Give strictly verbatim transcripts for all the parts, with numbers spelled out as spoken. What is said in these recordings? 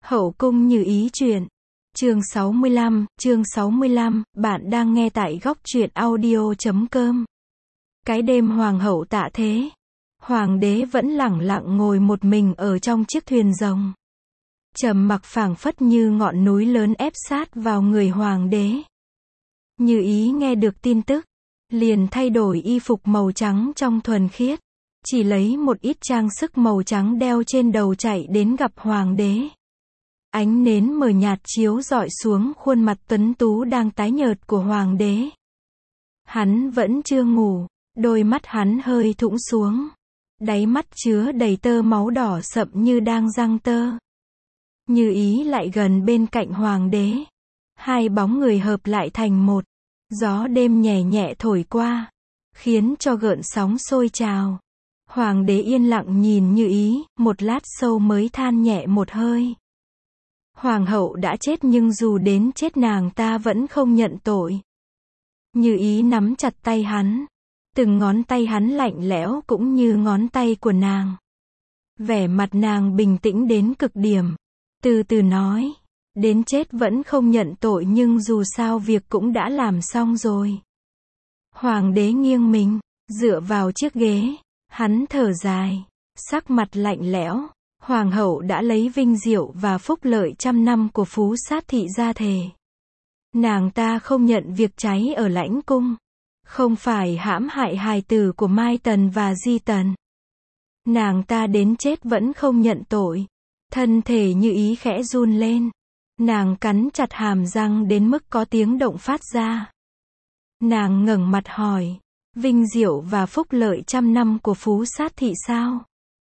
Hậu cung Như Ý truyện. Chương sáu mươi lăm, chương sáu mươi lăm, bạn đang nghe tại góc truyện audio chấm com. Cái đêm hoàng hậu tạ thế, hoàng đế vẫn lẳng lặng ngồi một mình ở trong chiếc thuyền rồng. Trầm mặc phảng phất như ngọn núi lớn ép sát vào người hoàng đế. Như Ý nghe được tin tức, liền thay đổi y phục màu trắng trong thuần khiết, chỉ lấy một ít trang sức màu trắng đeo trên đầu chạy đến gặp hoàng đế. Ánh nến mờ nhạt chiếu rọi xuống khuôn mặt tuấn tú đang tái nhợt của hoàng đế. Hắn vẫn chưa ngủ, đôi mắt hắn hơi thũng xuống, đáy mắt chứa đầy tơ máu đỏ sậm như đang giăng tơ. Như Ý lại gần bên cạnh hoàng đế, hai bóng người hợp lại thành một. Gió đêm nhẹ nhẹ thổi qua, khiến cho gợn sóng sôi trào. Hoàng đế yên lặng nhìn Như Ý, một lát sâu mới than nhẹ một hơi. Hoàng hậu đã chết nhưng dù đến chết nàng ta vẫn không nhận tội. Như Ý nắm chặt tay hắn, từng ngón tay hắn lạnh lẽo cũng như ngón tay của nàng. Vẻ mặt nàng bình tĩnh đến cực điểm, từ từ nói, đến chết vẫn không nhận tội nhưng dù sao việc cũng đã làm xong rồi. Hoàng đế nghiêng mình, dựa vào chiếc ghế, hắn thở dài, sắc mặt lạnh lẽo. Hoàng hậu đã lấy vinh diệu và phúc lợi trăm năm của Phú Sát thị ra thề. Nàng ta không nhận việc cháy ở lãnh cung, không phải hãm hại hài tử của Mai Tần và Di Tần. Nàng ta đến chết vẫn không nhận tội. Thân thể Như Ý khẽ run lên. Nàng cắn chặt hàm răng đến mức có tiếng động phát ra. Nàng ngẩng mặt hỏi, vinh diệu và phúc lợi trăm năm của Phú Sát thị sao?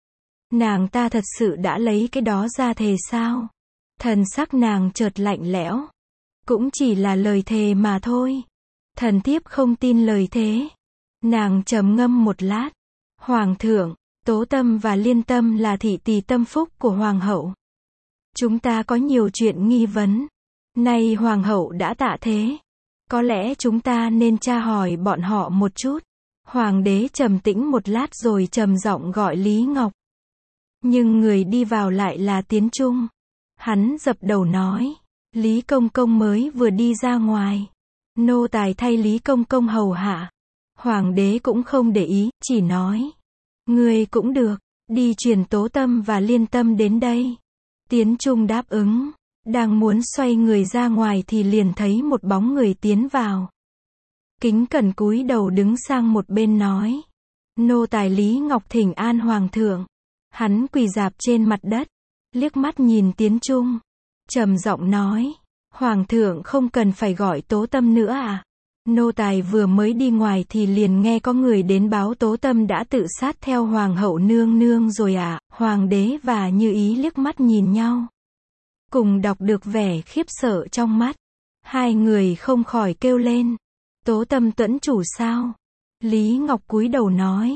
Nàng ta thật sự đã lấy cái đó ra thề sao? Thần sắc nàng chợt lạnh lẽo. Cũng chỉ là lời thề mà thôi. Thần thiếp không tin lời thế. Nàng trầm ngâm một lát. Hoàng thượng, Tố Tâm và Liên Tâm là thị tỳ tâm phúc của hoàng hậu. Chúng ta có nhiều chuyện nghi vấn. Nay hoàng hậu đã tạ thế, có lẽ chúng ta nên tra hỏi bọn họ một chút. Hoàng đế trầm tĩnh một lát rồi trầm giọng gọi Lý Ngọc. Nhưng người đi vào lại là Tiến Trung. Hắn dập đầu nói, Lý Công Công mới vừa đi ra ngoài. Nô tài thay Lý Công Công hầu hạ. Hoàng đế cũng không để ý, chỉ nói, người cũng được, đi truyền Tố Tâm và Liên Tâm đến đây. Tiến Trung đáp ứng, đang muốn xoay người ra ngoài thì liền thấy một bóng người tiến vào. Kính cẩn cúi đầu đứng sang một bên nói, nô tài Lý Ngọc thỉnh an hoàng thượng. Hắn quỳ rạp trên mặt đất, liếc mắt nhìn Tiến Trung, trầm giọng nói, hoàng thượng không cần phải gọi Tố Tâm nữa à? Nô tài vừa mới đi ngoài thì liền nghe có người đến báo Tố Tâm đã tự sát theo hoàng hậu nương nương rồi à? Hoàng đế và Như Ý liếc mắt nhìn nhau, cùng đọc được vẻ khiếp sợ trong mắt. Hai người không khỏi kêu lên, Tố Tâm tuẫn chủ sao? Lý Ngọc cúi đầu nói,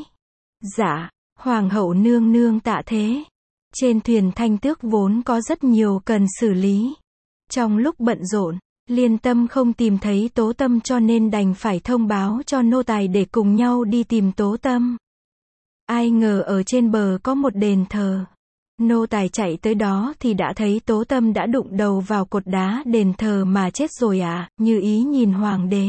dạ. Hoàng hậu nương nương tạ thế. Trên thuyền Thanh Tước vốn có rất nhiều cần xử lý. Trong lúc bận rộn, Liên Tâm không tìm thấy Tố Tâm cho nên đành phải thông báo cho nô tài để cùng nhau đi tìm Tố Tâm. Ai ngờ ở trên bờ có một đền thờ. Nô tài chạy tới đó thì đã thấy Tố Tâm đã đụng đầu vào cột đá đền thờ mà chết rồi à? Như Ý nhìn hoàng đế.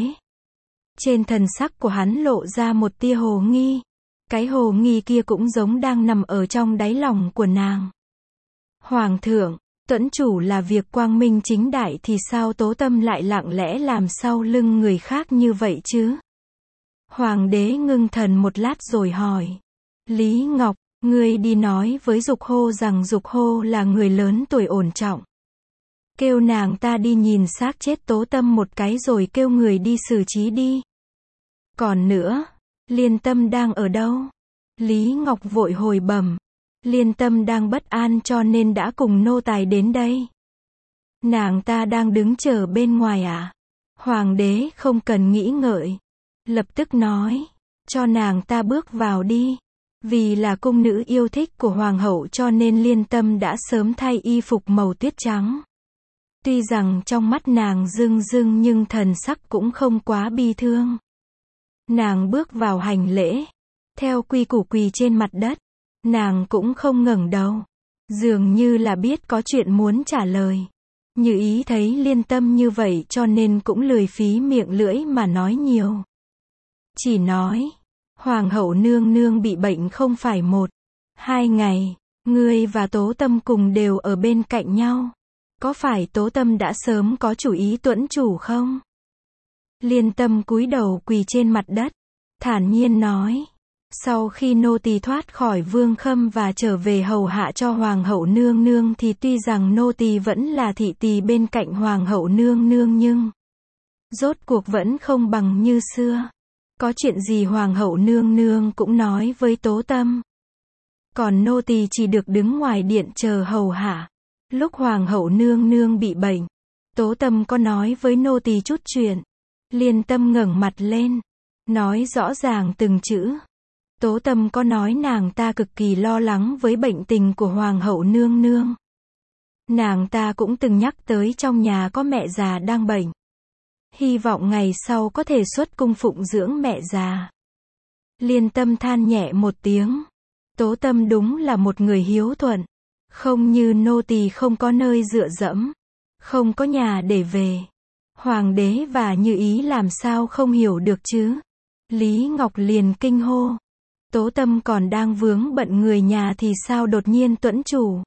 Trên thần sắc của hắn lộ ra một tia hồ nghi. Cái hồ nghi kia cũng giống đang nằm ở trong đáy lòng của nàng. Hoàng thượng, tuẫn chủ là việc quang minh chính đại thì sao Tố Tâm lại lặng lẽ làm sau lưng người khác như vậy chứ? Hoàng đế ngưng thần một lát rồi hỏi. Lý Ngọc, ngươi đi nói với Dục Hô rằng Dục Hô là người lớn tuổi ổn trọng. Kêu nàng ta đi nhìn xác chết Tố Tâm một cái rồi kêu người đi xử trí đi. Còn nữa, Liên Tâm đang ở đâu? Lý Ngọc vội hồi bẩm, Liên Tâm đang bất an cho nên đã cùng nô tài đến đây. Nàng ta đang đứng chờ bên ngoài à? Hoàng đế không cần nghĩ ngợi, lập tức nói, cho nàng ta bước vào đi. Vì là cung nữ yêu thích của hoàng hậu cho nên Liên Tâm đã sớm thay y phục màu tuyết trắng. Tuy rằng trong mắt nàng rưng rưng nhưng thần sắc cũng không quá bi thương. Nàng bước vào hành lễ, theo quy củ quỳ trên mặt đất, nàng cũng không ngẩng đầu. Dường như là biết có chuyện muốn trả lời. Như Ý thấy Liên Tâm như vậy cho nên cũng lười phí miệng lưỡi mà nói nhiều. Chỉ nói, Hoàng hậu nương nương bị bệnh không phải một, hai ngày, ngươi và Tố Tâm cùng đều ở bên cạnh nhau. Có phải Tố Tâm đã sớm có chủ ý tuẫn chủ không? Liên Tâm cúi đầu quỳ trên mặt đất, thản nhiên nói. Sau khi nô tỳ thoát khỏi Vương Khâm và trở về hầu hạ cho Hoàng hậu nương nương thì tuy rằng nô tỳ vẫn là thị tỳ bên cạnh Hoàng hậu nương nương nhưng rốt cuộc vẫn không bằng như xưa. Có chuyện gì Hoàng hậu nương nương cũng nói với Tố Tâm. Còn nô tỳ chỉ được đứng ngoài điện chờ hầu hạ. Lúc Hoàng hậu nương nương bị bệnh, Tố Tâm có nói với nô tỳ chút chuyện. Liên Tâm ngẩng mặt lên, nói rõ ràng từng chữ. Tố Tâm có nói nàng ta cực kỳ lo lắng với bệnh tình của Hoàng hậu nương nương. Nàng ta cũng từng nhắc tới trong nhà có mẹ già đang bệnh. Hy vọng ngày sau có thể xuất cung phụng dưỡng mẹ già. Liên Tâm than nhẹ một tiếng. Tố Tâm đúng là một người hiếu thuận. Không như nô tỳ không có nơi dựa dẫm. Không có nhà để về. Hoàng đế và Như Ý làm sao không hiểu được chứ? Lý Ngọc liền kinh hô. Tố Tâm còn đang vướng bận người nhà thì sao đột nhiên tuẫn chủ?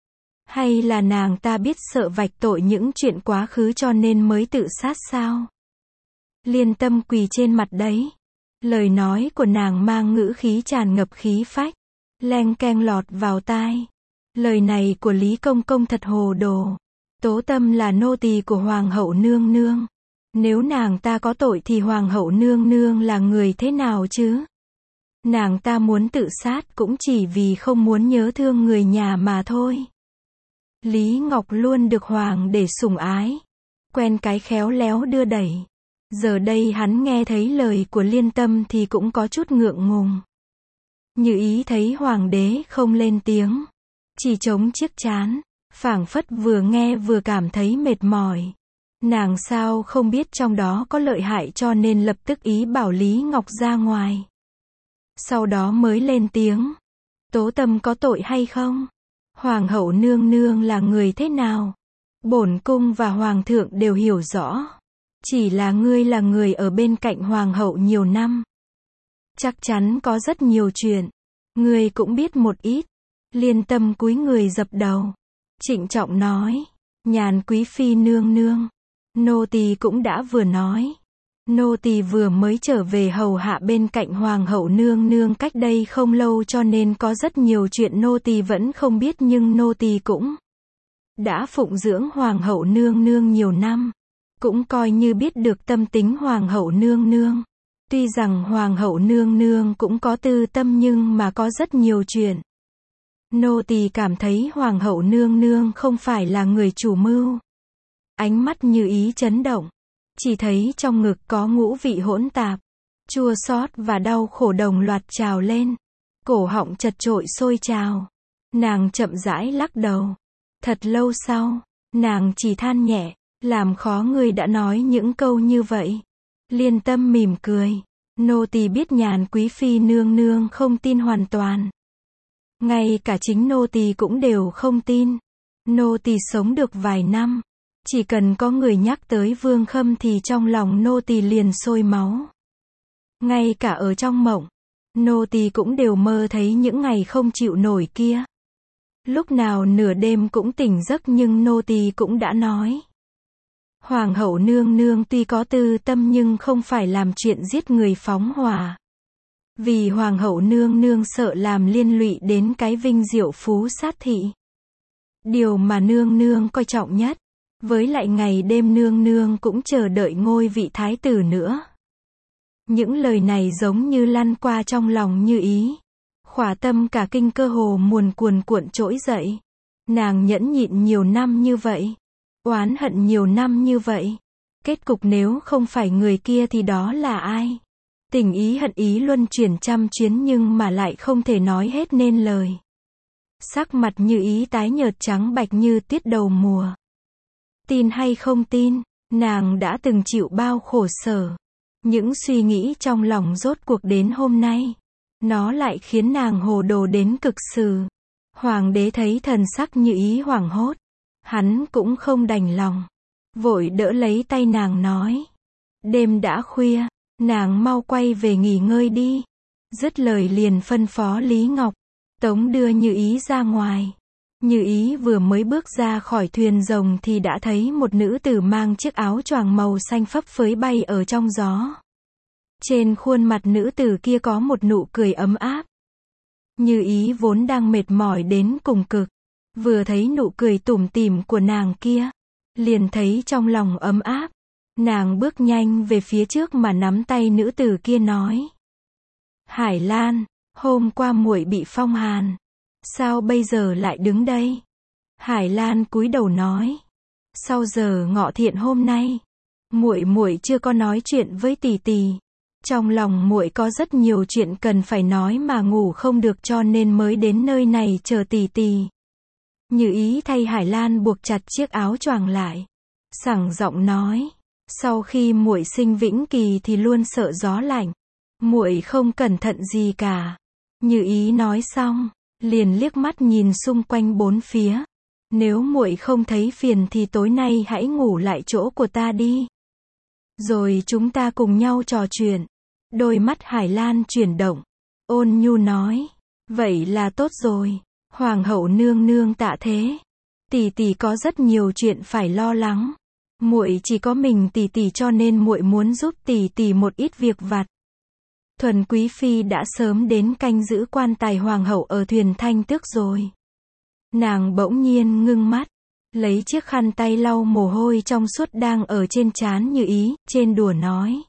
Hay là nàng ta biết sợ vạch tội những chuyện quá khứ cho nên mới tự sát sao? Liên Tâm quỳ trên mặt đấy. Lời nói của nàng mang ngữ khí tràn ngập khí phách. Leng keng lọt vào tai. Lời này của Lý Công Công thật hồ đồ. Tố Tâm là nô tỳ của Hoàng hậu nương nương. Nếu nàng ta có tội thì Hoàng hậu nương nương là người thế nào chứ? Nàng ta muốn tự sát cũng chỉ vì không muốn nhớ thương người nhà mà thôi. Lý Ngọc luôn được Hoàng để sủng ái. Quen cái khéo léo đưa đẩy. Giờ đây hắn nghe thấy lời của Liên Tâm thì cũng có chút ngượng ngùng. Như Ý thấy Hoàng đế không lên tiếng. Chỉ chống chiếc trán. Phảng phất vừa nghe vừa cảm thấy mệt mỏi. Nàng sao không biết trong đó có lợi hại cho nên lập tức ý bảo Lý Ngọc ra ngoài. Sau đó mới lên tiếng. Tố Tâm có tội hay không? Hoàng hậu nương nương là người thế nào? Bổn cung và Hoàng thượng đều hiểu rõ. Chỉ là ngươi là người ở bên cạnh Hoàng hậu nhiều năm. Chắc chắn có rất nhiều chuyện. Ngươi cũng biết một ít. Liên Tâm cúi người dập đầu. Trịnh trọng nói. Nhàn quý phi nương nương. Nô tỳ cũng đã vừa nói. Nô tỳ vừa mới trở về hầu hạ bên cạnh Hoàng hậu nương nương cách đây không lâu cho nên có rất nhiều chuyện nô tỳ vẫn không biết nhưng nô tỳ cũng đã phụng dưỡng Hoàng hậu nương nương nhiều năm. Cũng coi như biết được tâm tính Hoàng hậu nương nương. Tuy rằng Hoàng hậu nương nương cũng có tư tâm nhưng mà có rất nhiều chuyện. Nô tỳ cảm thấy Hoàng hậu nương nương không phải là người chủ mưu. Ánh mắt Như Ý chấn động. Chỉ thấy trong ngực có ngũ vị hỗn tạp. Chua xót và đau khổ đồng loạt trào lên. Cổ họng chật trội sôi trào. Nàng chậm rãi lắc đầu. Thật lâu sau, nàng chỉ than nhẹ. Làm khó người đã nói những câu như vậy. Liên Tâm mỉm cười. Nô tỳ biết Nhàn quý phi nương nương không tin hoàn toàn. Ngay cả chính nô tỳ cũng đều không tin. Nô tỳ sống được vài năm. Chỉ cần có người nhắc tới Vương Khâm thì trong lòng nô tỳ liền sôi máu. Ngay cả ở trong mộng, nô tỳ cũng đều mơ thấy những ngày không chịu nổi kia. Lúc nào nửa đêm cũng tỉnh giấc nhưng nô tỳ cũng đã nói. Hoàng hậu nương nương tuy có tư tâm nhưng không phải làm chuyện giết người phóng hỏa. Vì Hoàng hậu nương nương sợ làm liên lụy đến cái vinh diệu phú sát thị. Điều mà nương nương coi trọng nhất. Với lại ngày đêm nương nương cũng chờ đợi ngôi vị thái tử nữa. Những lời này giống như lăn qua trong lòng Như Ý. Khỏa tâm cả kinh cơ hồ muồn cuồn cuộn trỗi dậy. Nàng nhẫn nhịn nhiều năm như vậy. Oán hận nhiều năm như vậy. Kết cục nếu không phải người kia thì đó là ai? Tình ý hận ý luân chuyển trăm chuyến nhưng mà lại không thể nói hết nên lời. Sắc mặt Như Ý tái nhợt trắng bạch như tiết đầu mùa. Tin hay không tin, nàng đã từng chịu bao khổ sở. Những suy nghĩ trong lòng rốt cuộc đến hôm nay. Nó lại khiến nàng hồ đồ đến cực xử. Hoàng đế thấy thần sắc Như Ý hoảng hốt. Hắn cũng không đành lòng. Vội đỡ lấy tay nàng nói. Đêm đã khuya, nàng mau quay về nghỉ ngơi đi. Dứt lời liền phân phó Lý Ngọc. Tống đưa Như Ý ra ngoài. Như Ý vừa mới bước ra khỏi thuyền rồng thì đã thấy một nữ tử mang chiếc áo choàng màu xanh phấp phới bay ở trong gió. Trên khuôn mặt nữ tử kia có một nụ cười ấm áp. Như Ý vốn đang mệt mỏi đến cùng cực. Vừa thấy nụ cười tủm tỉm của nàng kia, liền thấy trong lòng ấm áp. Nàng bước nhanh về phía trước mà nắm tay nữ tử kia nói. Hải Lan, hôm qua muội bị phong hàn. Sao bây giờ lại đứng đây? Hải Lan cúi đầu nói. Sau giờ ngọ thiện hôm nay, muội muội chưa có nói chuyện với tỷ tỷ. Trong lòng muội có rất nhiều chuyện cần phải nói mà ngủ không được cho nên mới đến nơi này chờ tỷ tỷ. Như Ý thay Hải Lan buộc chặt chiếc áo choàng lại. Sảng giọng nói. Sau khi muội sinh Vĩnh Kỳ thì luôn sợ gió lạnh. Muội không cẩn thận gì cả. Như Ý nói xong, liền liếc mắt nhìn xung quanh bốn phía. Nếu muội không thấy phiền thì tối nay hãy ngủ lại chỗ của ta đi. Rồi chúng ta cùng nhau trò chuyện. Đôi mắt Hải Lan chuyển động. Ôn nhu nói. Vậy là tốt rồi. Hoàng hậu nương nương tạ thế. Tỷ tỷ có rất nhiều chuyện phải lo lắng. Muội chỉ có mình tỷ tỷ cho nên muội muốn giúp tỷ tỷ một ít việc vặt. Thuần quý phi đã sớm đến canh giữ quan tài hoàng hậu ở thuyền Thanh Tước rồi. Nàng bỗng nhiên ngưng mắt, lấy chiếc khăn tay lau mồ hôi trong suốt đang ở trên trán Như Ý, trên đùa nói.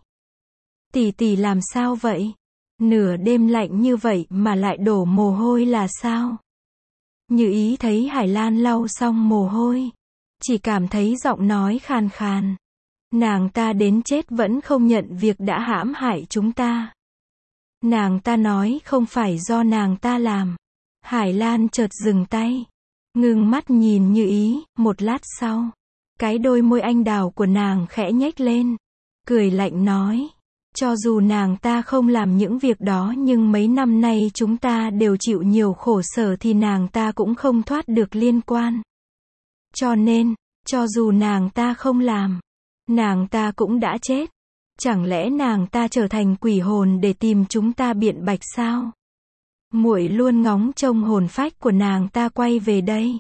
Tỷ tỷ làm sao vậy? Nửa đêm lạnh như vậy mà lại đổ mồ hôi là sao? Như Ý thấy Hải Lan lau xong mồ hôi, chỉ cảm thấy giọng nói khàn khàn. Nàng ta đến chết vẫn không nhận việc đã hãm hại chúng ta. Nàng ta nói không phải do nàng ta làm. Hải Lan chợt dừng tay, ngưng mắt nhìn Như Ý, một lát sau, cái đôi môi anh đào của nàng khẽ nhếch lên, cười lạnh nói. Cho dù nàng ta không làm những việc đó nhưng mấy năm nay chúng ta đều chịu nhiều khổ sở thì nàng ta cũng không thoát được liên quan. Cho nên, cho dù nàng ta không làm, nàng ta cũng đã chết. Chẳng lẽ nàng ta trở thành quỷ hồn để tìm chúng ta biện bạch sao? Muội luôn ngóng trông hồn phách của nàng ta quay về đây,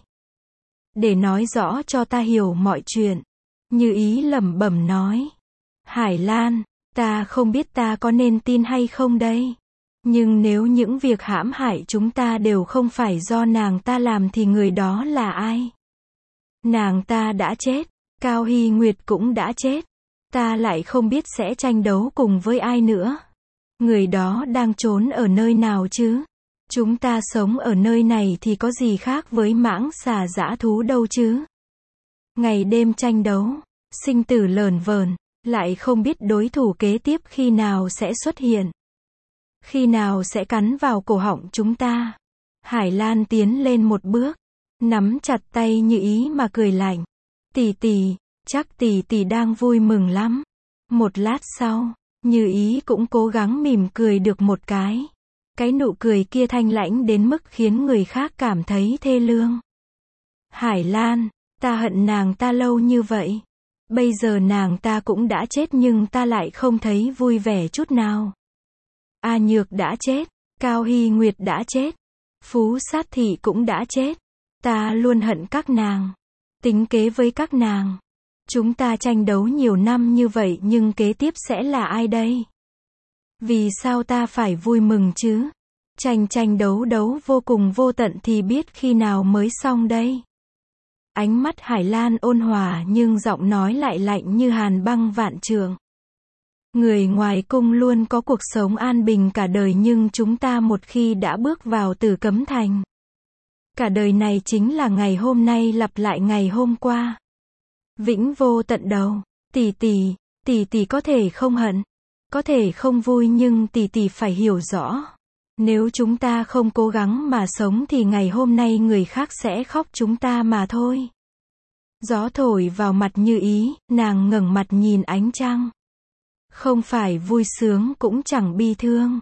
để nói rõ cho ta hiểu mọi chuyện. Như Ý lẩm bẩm nói. Hải Lan, ta không biết ta có nên tin hay không đây. Nhưng nếu những việc hãm hại chúng ta đều không phải do nàng ta làm thì người đó là ai? Nàng ta đã chết, Cao Hy Nguyệt cũng đã chết. Ta lại không biết sẽ tranh đấu cùng với ai nữa. Người đó đang trốn ở nơi nào chứ? Chúng ta sống ở nơi này thì có gì khác với mãng xà dã thú đâu chứ? Ngày đêm tranh đấu, sinh tử lởn vởn, lại không biết đối thủ kế tiếp khi nào sẽ xuất hiện. Khi nào sẽ cắn vào cổ họng chúng ta? Hải Lan tiến lên một bước, nắm chặt tay Như Ý mà cười lạnh. Tỷ tỷ, chắc tỷ tỷ đang vui mừng lắm. Một lát sau, Như Ý cũng cố gắng mỉm cười được một cái. Cái nụ cười kia thanh lãnh đến mức khiến người khác cảm thấy thê lương. Hải Lan, ta hận nàng ta lâu như vậy. Bây giờ nàng ta cũng đã chết nhưng ta lại không thấy vui vẻ chút nào. A Nhược đã chết, Cao Hy Nguyệt đã chết, Phú Sát Thị cũng đã chết. Ta luôn hận các nàng, tính kế với các nàng. Chúng ta tranh đấu nhiều năm như vậy nhưng kế tiếp sẽ là ai đây? Vì sao ta phải vui mừng chứ? Tranh tranh đấu đấu vô cùng vô tận thì biết khi nào mới xong đây? Ánh mắt Hải Lan ôn hòa nhưng giọng nói lại lạnh như hàn băng vạn trượng. Người ngoài cung luôn có cuộc sống an bình cả đời nhưng chúng ta một khi đã bước vào Tử Cấm Thành, cả đời này chính là ngày hôm nay lặp lại ngày hôm qua. Vĩnh vô tận đầu. Tỷ tỷ, tỷ tỷ có thể không hận, có thể không vui nhưng tỷ tỷ phải hiểu rõ. Nếu chúng ta không cố gắng mà sống thì ngày hôm nay người khác sẽ khóc chúng ta mà thôi. Gió thổi vào mặt Như Ý, nàng ngẩng mặt nhìn ánh trăng. Không phải vui sướng cũng chẳng bi thương.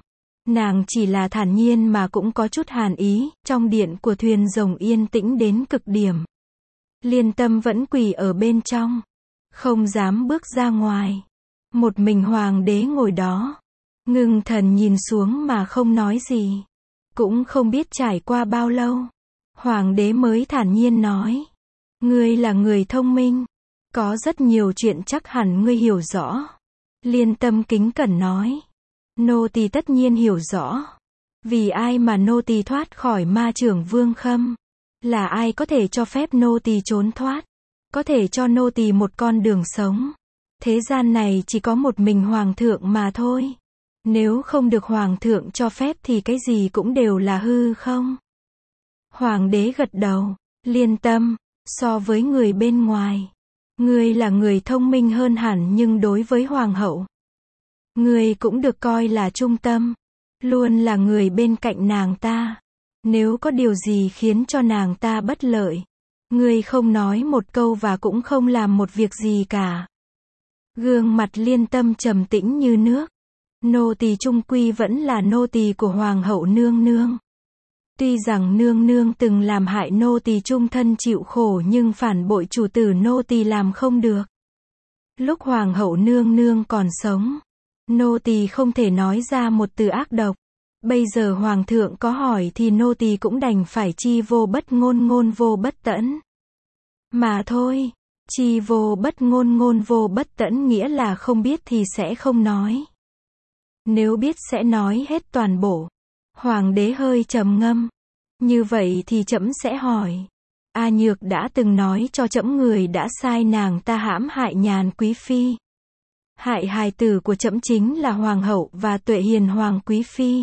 Nàng chỉ là thản nhiên mà cũng có chút hàn ý, trong điện của thuyền rồng yên tĩnh đến cực điểm. Liên Tâm vẫn quỳ ở bên trong, không dám bước ra ngoài. Một mình hoàng đế ngồi đó, ngưng thần nhìn xuống mà không nói gì. Cũng không biết trải qua bao lâu, hoàng đế mới thản nhiên nói: Ngươi là người thông minh, có rất nhiều chuyện chắc hẳn ngươi hiểu rõ. Liên Tâm kính cẩn nói: Nô tỳ tất nhiên hiểu rõ. Vì ai mà nô tỳ thoát khỏi ma trưởng Vương Khâm? Là ai có thể cho phép nô tỳ trốn thoát? Có thể cho nô tỳ một con đường sống? Thế gian này chỉ có một mình hoàng thượng mà thôi. Nếu không được hoàng thượng cho phép thì cái gì cũng đều là hư không? Hoàng đế gật đầu. Liên Tâm, so với người bên ngoài, ngươi là người thông minh hơn hẳn, nhưng đối với hoàng hậu, ngươi cũng được coi là trung tâm, luôn là người bên cạnh nàng ta. Nếu có điều gì khiến cho nàng ta bất lợi, ngươi không nói một câu và cũng không làm một việc gì cả. Gương mặt Liên Tâm trầm tĩnh như nước. Nô tỳ trung quy vẫn là nô tỳ của hoàng hậu nương nương. Tuy rằng nương nương từng làm hại nô tỳ trung thân chịu khổ, nhưng phản bội chủ tử nô tỳ làm không được. Lúc hoàng hậu nương nương còn sống, nô tỳ không thể nói ra một từ ác độc. Bây giờ hoàng thượng có hỏi thì nô tỳ cũng đành phải chi vô bất ngôn, ngôn vô bất tẫn. Mà thôi, chi vô bất ngôn, ngôn vô bất tẫn nghĩa là không biết thì sẽ không nói. Nếu biết sẽ nói hết toàn bộ. Hoàng đế hơi trầm ngâm. Như vậy thì trẫm sẽ hỏi. A Nhược đã từng nói cho trẫm người đã sai nàng ta hãm hại Nhàn quý phi. Hại hài tử của trẫm chính là hoàng hậu và Tuệ Hiền hoàng quý phi.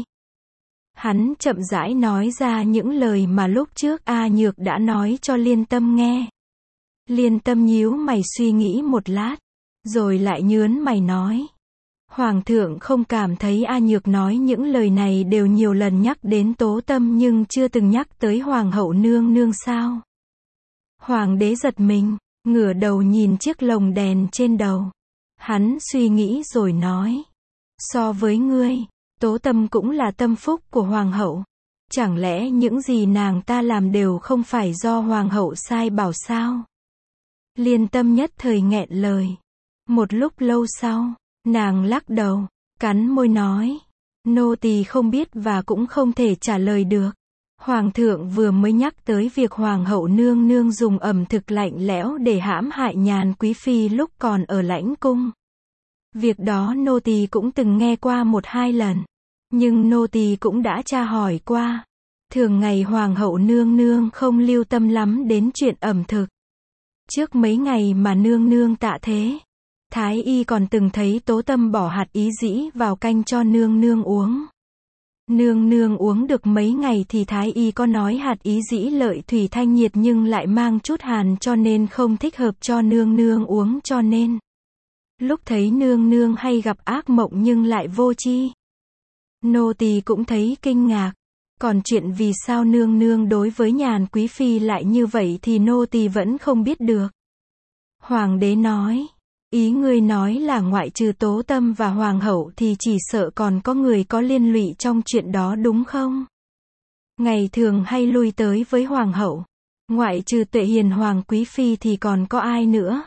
Hắn chậm rãi nói ra những lời mà lúc trước A Nhược đã nói cho Liên Tâm nghe. Liên Tâm nhíu mày suy nghĩ một lát, rồi lại nhớn mày nói: Hoàng thượng không cảm thấy A Nhược nói những lời này đều nhiều lần nhắc đến Tố Tâm nhưng chưa từng nhắc tới hoàng hậu nương nương sao? Hoàng đế giật mình, ngửa đầu nhìn chiếc lồng đèn trên đầu. Hắn suy nghĩ rồi nói: So với ngươi, Tố Tâm cũng là tâm phúc của hoàng hậu. Chẳng lẽ những gì nàng ta làm đều không phải do hoàng hậu sai bảo sao? Liên Tâm nhất thời nghẹn lời. Một lúc lâu sau, nàng lắc đầu, cắn môi nói: Nô tỳ không biết và cũng không thể trả lời được. Hoàng thượng vừa mới nhắc tới việc hoàng hậu nương nương dùng ẩm thực lạnh lẽo để hãm hại Nhàn quý phi lúc còn ở lãnh cung. Việc đó nô tỳ cũng từng nghe qua một hai lần, nhưng nô tỳ cũng đã tra hỏi qua. Thường ngày hoàng hậu nương nương không lưu tâm lắm đến chuyện ẩm thực. Trước mấy ngày mà nương nương tạ thế, Thái y còn từng thấy Tố Tâm bỏ hạt ý dĩ vào canh cho nương nương uống. Nương nương uống được mấy ngày thì Thái y có nói hạt ý dĩ lợi thủy thanh nhiệt nhưng lại mang chút hàn cho nên không thích hợp cho nương nương uống, cho nên lúc thấy nương nương hay gặp ác mộng nhưng lại vô tri. Nô tỳ cũng thấy kinh ngạc. Còn chuyện vì sao nương nương đối với Nhàn quý phi lại như vậy thì nô tỳ vẫn không biết được. Hoàng đế nói: Ý ngươi nói là ngoại trừ Tố Tâm và hoàng hậu thì chỉ sợ còn có người có liên lụy trong chuyện đó đúng không? Ngày thường hay lui tới với hoàng hậu, ngoại trừ Tuệ Hiền hoàng quý phi thì còn có ai nữa?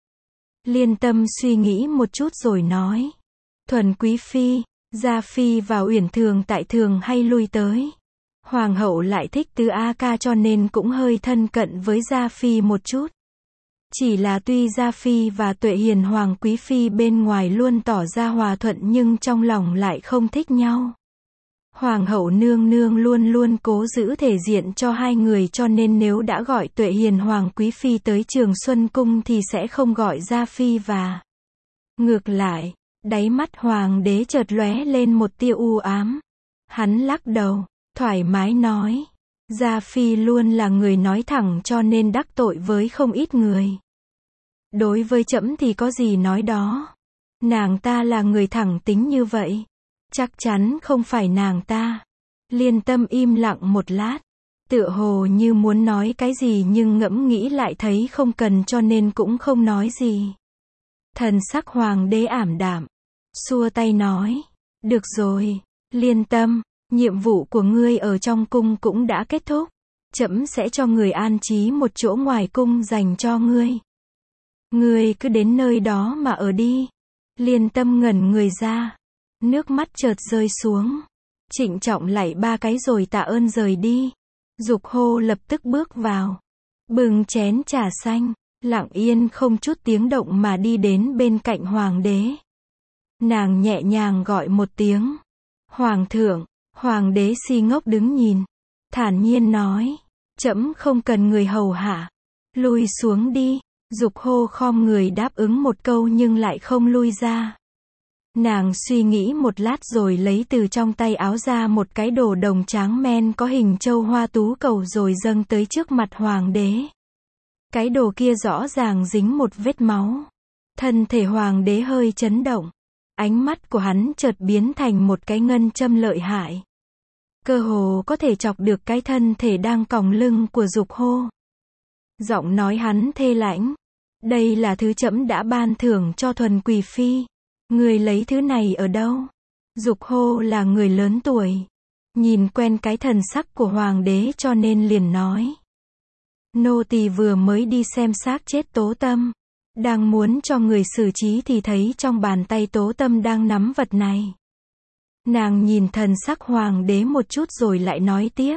Liên Tâm suy nghĩ một chút rồi nói: Thuần quý phi, Gia phi và Uyển thường tại thường hay lui tới. Hoàng hậu lại thích Tứ A Ca cho nên cũng hơi thân cận với Gia phi một chút. Chỉ là tuy Gia phi và Tuệ Hiền hoàng quý phi bên ngoài luôn tỏ ra hòa thuận nhưng trong lòng lại không thích nhau. Hoàng hậu nương nương luôn luôn cố giữ thể diện cho hai người cho nên nếu đã gọi Tuệ Hiền hoàng quý phi tới Trường Xuân cung thì sẽ không gọi Gia phi và ngược lại. Đáy mắt hoàng đế chợt lóe lên một tia u ám. Hắn lắc đầu, thoải mái nói: Gia phi luôn là người nói thẳng cho nên đắc tội với không ít người. Đối với trẫm thì có gì nói đó. Nàng ta là người thẳng tính như vậy. Chắc chắn không phải nàng ta. Liên Tâm im lặng một lát, tựa hồ như muốn nói cái gì nhưng ngẫm nghĩ lại thấy không cần cho nên cũng không nói gì. Thần sắc hoàng đế ảm đạm, xua tay nói: Được rồi, Liên tâm, nhiệm vụ của ngươi ở trong cung cũng đã kết thúc. Trẫm sẽ cho người an trí một chỗ ngoài cung dành cho ngươi. Ngươi cứ đến nơi đó mà ở đi. Liên tâm ngẩn người ra. Nước mắt chợt rơi xuống. Trịnh trọng lạy ba cái rồi tạ ơn rời đi. Dục hô lập tức bước vào. Bưng chén trà xanh. Lặng yên không chút tiếng động mà đi đến bên cạnh hoàng đế. Nàng nhẹ nhàng gọi một tiếng. Hoàng thượng. Hoàng đế si ngốc đứng nhìn. Thản nhiên nói. Trẫm không cần người hầu hạ. Lui xuống đi. Dục hô khom người đáp ứng một câu nhưng lại không lui ra. Nàng suy nghĩ một lát rồi lấy từ trong tay áo ra một cái đồ đồng tráng men có hình châu hoa tú cầu rồi dâng tới trước mặt hoàng đế. Cái đồ kia rõ ràng dính một vết máu. Thân thể hoàng đế hơi chấn động. Ánh mắt của hắn chợt biến thành một cái ngân châm lợi hại. Cơ hồ có thể chọc được cái thân thể đang còng lưng của Dục hô. Giọng nói hắn thê lãnh. Đây là thứ trẫm đã ban thưởng cho Thuần Quý Phi. Người lấy thứ này ở đâu? Dục hô là người lớn tuổi. Nhìn quen cái thần sắc của hoàng đế cho nên liền nói. Nô tỳ vừa mới đi xem xác chết Tố Tâm. Đang muốn cho người xử trí thì thấy trong bàn tay Tố Tâm đang nắm vật này. Nàng nhìn thần sắc hoàng đế một chút rồi lại nói tiếp.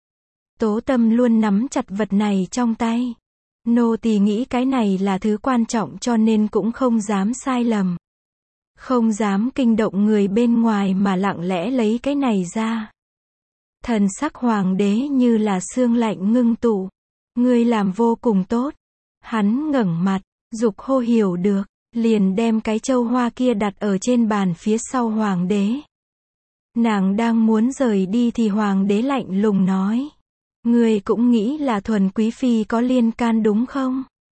Tố Tâm luôn nắm chặt vật này trong tay. Nô tỳ nghĩ cái này là thứ quan trọng cho nên cũng không dám sai lầm. Không dám kinh động người bên ngoài mà lặng lẽ lấy cái này ra. Thần sắc hoàng đế như là sương lạnh ngưng tụ. Ngươi làm vô cùng tốt. Hắn ngẩng mặt, Dục hô hiểu được, liền đem cái châu hoa kia đặt ở trên bàn phía sau hoàng đế. Nàng đang muốn rời đi thì hoàng đế lạnh lùng nói. Ngươi cũng nghĩ là Thuần Quý Phi có liên can đúng không?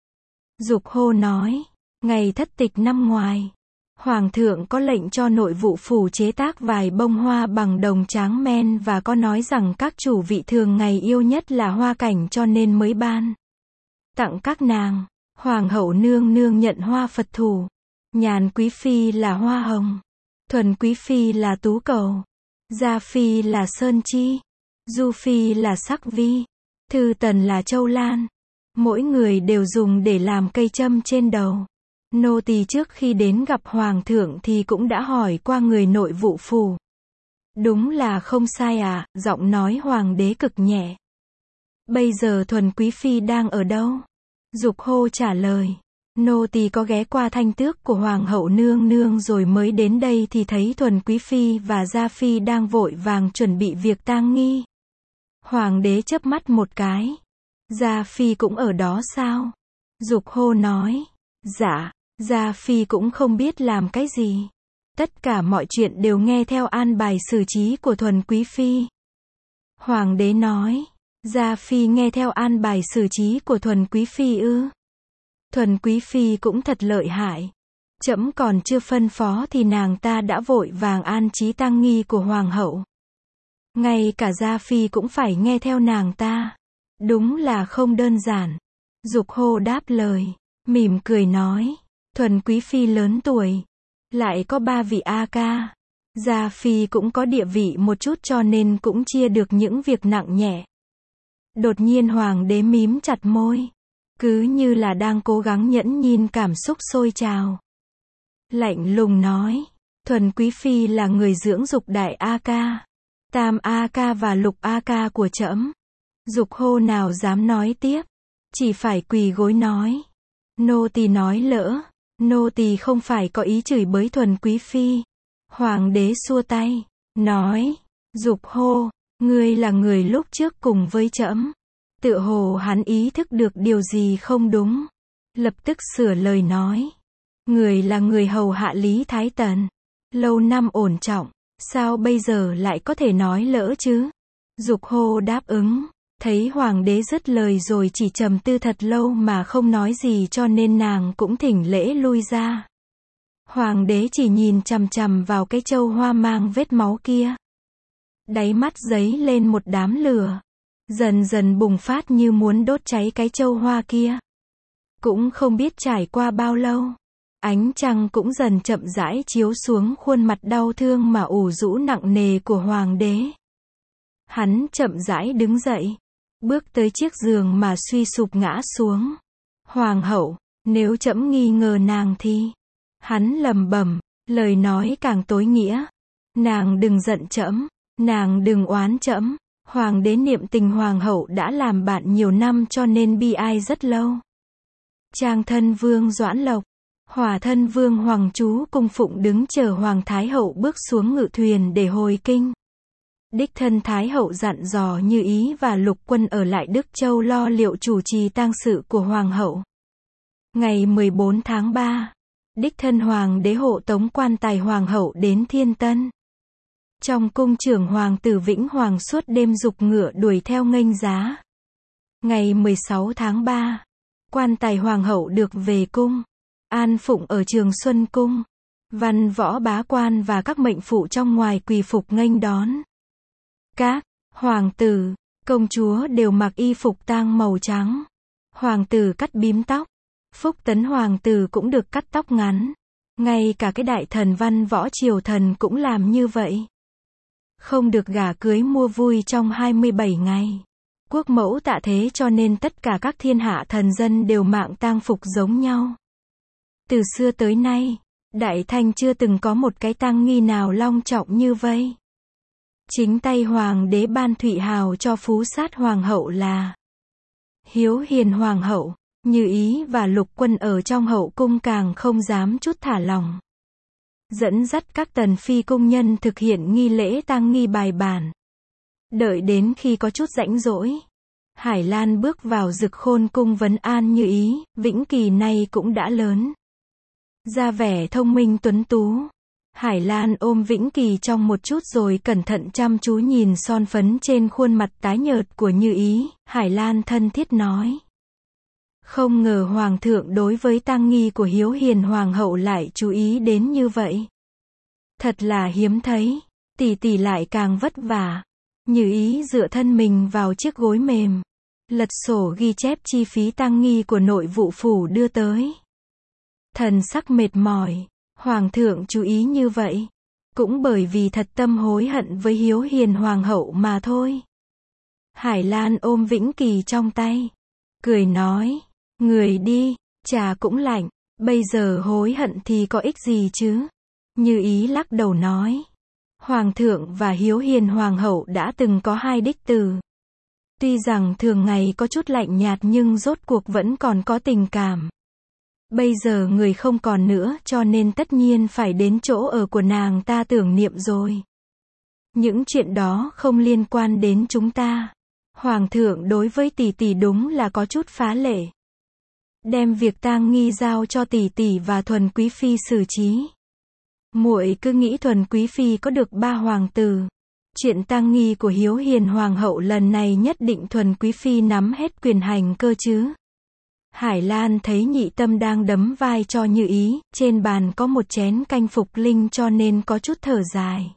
Dục hô nói. Ngày thất tịch năm ngoài. Hoàng thượng có lệnh cho nội vụ phủ chế tác vài bông hoa bằng đồng tráng men và có nói rằng các chủ vị thường ngày yêu nhất là hoa cảnh cho nên mới ban tặng các nàng. Hoàng hậu nương nương nhận hoa Phật thủ. Nhàn Quý Phi là hoa hồng. Thuần Quý Phi là tú cầu. Gia Phi là sơn chi. Du Phi là sắc vi. Thư Tần là châu lan. Mỗi người đều dùng để làm cây châm trên đầu. Nô tỳ trước khi đến gặp hoàng thượng thì cũng đã hỏi qua người nội vụ phủ. Đúng là không sai à, giọng nói hoàng đế cực nhẹ. Bây giờ Thuần Quý Phi đang ở đâu? Dục hô trả lời. Nô tỳ có ghé qua thanh tước của hoàng hậu nương nương rồi mới đến đây thì thấy Thuần Quý Phi và Gia Phi đang vội vàng chuẩn bị việc tang nghi. Hoàng đế chớp mắt một cái. Gia Phi cũng ở đó sao? Dục hô nói. Dạ, Gia Phi cũng không biết làm cái gì. Tất cả mọi chuyện đều nghe theo an bài xử trí của Thuần Quý Phi. Hoàng đế nói. Gia Phi nghe theo an bài xử trí của Thuần Quý Phi ư? Thuần Quý Phi cũng thật lợi hại. Trẫm còn chưa phân phó thì nàng ta đã vội vàng an trí tang nghi của hoàng hậu. Ngay cả Gia Phi cũng phải nghe theo nàng ta. Đúng là không đơn giản. Dục hô đáp lời, mỉm cười nói. Thuần Quý Phi lớn tuổi. Lại có ba vị A ca. Gia Phi cũng có địa vị một chút cho nên cũng chia được những việc nặng nhẹ. Đột nhiên hoàng đế mím chặt môi. Cứ như là đang cố gắng nhẫn nhịn cảm xúc sôi trào. Lạnh lùng nói. Thuần Quý Phi là người dưỡng dục đại A ca. Tam A ca và lục A ca của trẫm. Dục hô nào dám nói tiếp. Chỉ phải quỳ gối nói. Nô tỳ nói lỡ. Nô tỳ không phải có ý chửi bới Thuần Quý Phi. Hoàng đế xua tay. Nói. Dục hô. Ngươi là người lúc trước cùng với trẫm. Tựa hồ hắn ý thức được điều gì không đúng. Lập tức sửa lời nói. Người là người hầu hạ Lý Thái Tần. Lâu năm ổn trọng. Sao bây giờ lại có thể nói lỡ chứ? Dục hô đáp ứng. Thấy hoàng đế dứt lời rồi chỉ trầm tư thật lâu mà không nói gì cho nên nàng cũng thỉnh lễ lui ra. Hoàng đế chỉ nhìn chằm chằm vào cái châu hoa mang vết máu kia. Đáy mắt dấy lên một đám lửa. Dần dần bùng phát như muốn đốt cháy cái châu hoa kia. Cũng không biết trải qua bao lâu. Ánh trăng cũng dần chậm rãi chiếu xuống khuôn mặt đau thương mà ủ rũ nặng nề của hoàng đế. Hắn chậm rãi đứng dậy, bước tới chiếc giường mà suy sụp ngã xuống. Hoàng hậu, nếu trẫm nghi ngờ nàng thì... Hắn lẩm bẩm, lời nói càng tối nghĩa. Nàng đừng giận trẫm, nàng đừng oán trẫm. Hoàng đế niệm tình hoàng hậu đã làm bạn nhiều năm cho nên bi ai rất lâu. Trang thân vương Doãn Lộc, Hỏa thân vương Hoàng Chú cung phụng đứng chờ Hoàng Thái hậu bước xuống ngự thuyền để hồi kinh. Đích thân Thái hậu dặn dò Như Ý và Lục Quân ở lại Đức Châu lo liệu chủ trì tang sự của Hoàng hậu. Ngày mười bốn tháng ba, đích thân Hoàng đế hộ tống quan tài Hoàng hậu đến Thiên Tân. Trong cung trưởng Hoàng tử Vĩnh Hoàng suốt đêm giục ngựa đuổi theo nghênh giá. Ngày mười sáu tháng ba, quan tài Hoàng hậu được về cung, an phụng ở Trường Xuân Cung. Văn võ bá quan và các mệnh phụ trong ngoài quỳ phục nghênh đón. Các hoàng tử, công chúa đều mặc y phục tang màu trắng. Hoàng tử cắt bím tóc. Phúc tấn hoàng tử cũng được cắt tóc ngắn. Ngay cả cái đại thần văn võ triều thần cũng làm như vậy. Không được gả cưới mua vui trong hai mươi bảy ngày. Quốc mẫu tạ thế cho nên tất cả các thiên hạ thần dân đều mạng tang phục giống nhau. Từ xưa tới nay, Đại Thanh chưa từng có một cái tang nghi nào long trọng như vây. Chính tay hoàng đế ban thụy hào cho phú sát hoàng hậu là Hiếu Hiền hoàng hậu. Như Ý và Lục Quân ở trong hậu cung càng không dám chút thả lòng. Dẫn dắt các tần phi cung nhân thực hiện nghi lễ tang nghi bài bản. Đợi đến khi có chút rãnh rỗi, Hải Lan bước vào Dực Khôn cung vấn an Như Ý. Vĩnh Kỳ nay cũng đã lớn, ra vẻ thông minh tuấn tú. Hải Lan ôm Vĩnh Kỳ trong một chút rồi cẩn thận chăm chú nhìn son phấn trên khuôn mặt tái nhợt của Như Ý. Hải Lan thân thiết nói: Không ngờ hoàng thượng đối với tang nghi của Hiếu Hiền hoàng hậu lại chú ý đến như vậy. Thật là hiếm thấy. Tỷ tỷ lại càng vất vả. Như Ý dựa thân mình vào chiếc gối mềm, lật sổ ghi chép chi phí tang nghi của nội vụ phủ đưa tới. Thần sắc mệt mỏi. Hoàng thượng chú ý như vậy cũng bởi vì thật tâm hối hận với Hiếu Hiền hoàng hậu mà thôi. Hải Lan ôm Vĩnh Kỳ trong tay, cười nói: Người đi, trà cũng lạnh, bây giờ hối hận thì có ích gì chứ? Như Ý lắc đầu nói: Hoàng thượng và Hiếu Hiền hoàng hậu đã từng có hai đích tử. Tuy rằng thường ngày có chút lạnh nhạt nhưng rốt cuộc vẫn còn có tình cảm. Bây giờ người không còn nữa cho nên tất nhiên phải đến chỗ ở của nàng ta tưởng niệm rồi. Những chuyện đó không liên quan đến chúng ta. Hoàng thượng đối với tỷ tỷ đúng là có chút phá lệ. Đem việc tang nghi giao cho tỷ tỷ và Thuần Quý phi xử trí. Muội cứ nghĩ Thuần Quý phi có được ba hoàng tử, chuyện tang nghi của Hiếu Hiền hoàng hậu lần này nhất định Thuần Quý phi nắm hết quyền hành cơ chứ. Hải Lan thấy nhị tâm đang đấm vai cho Như Ý, trên bàn có một chén canh phục linh cho nên có chút thở dài.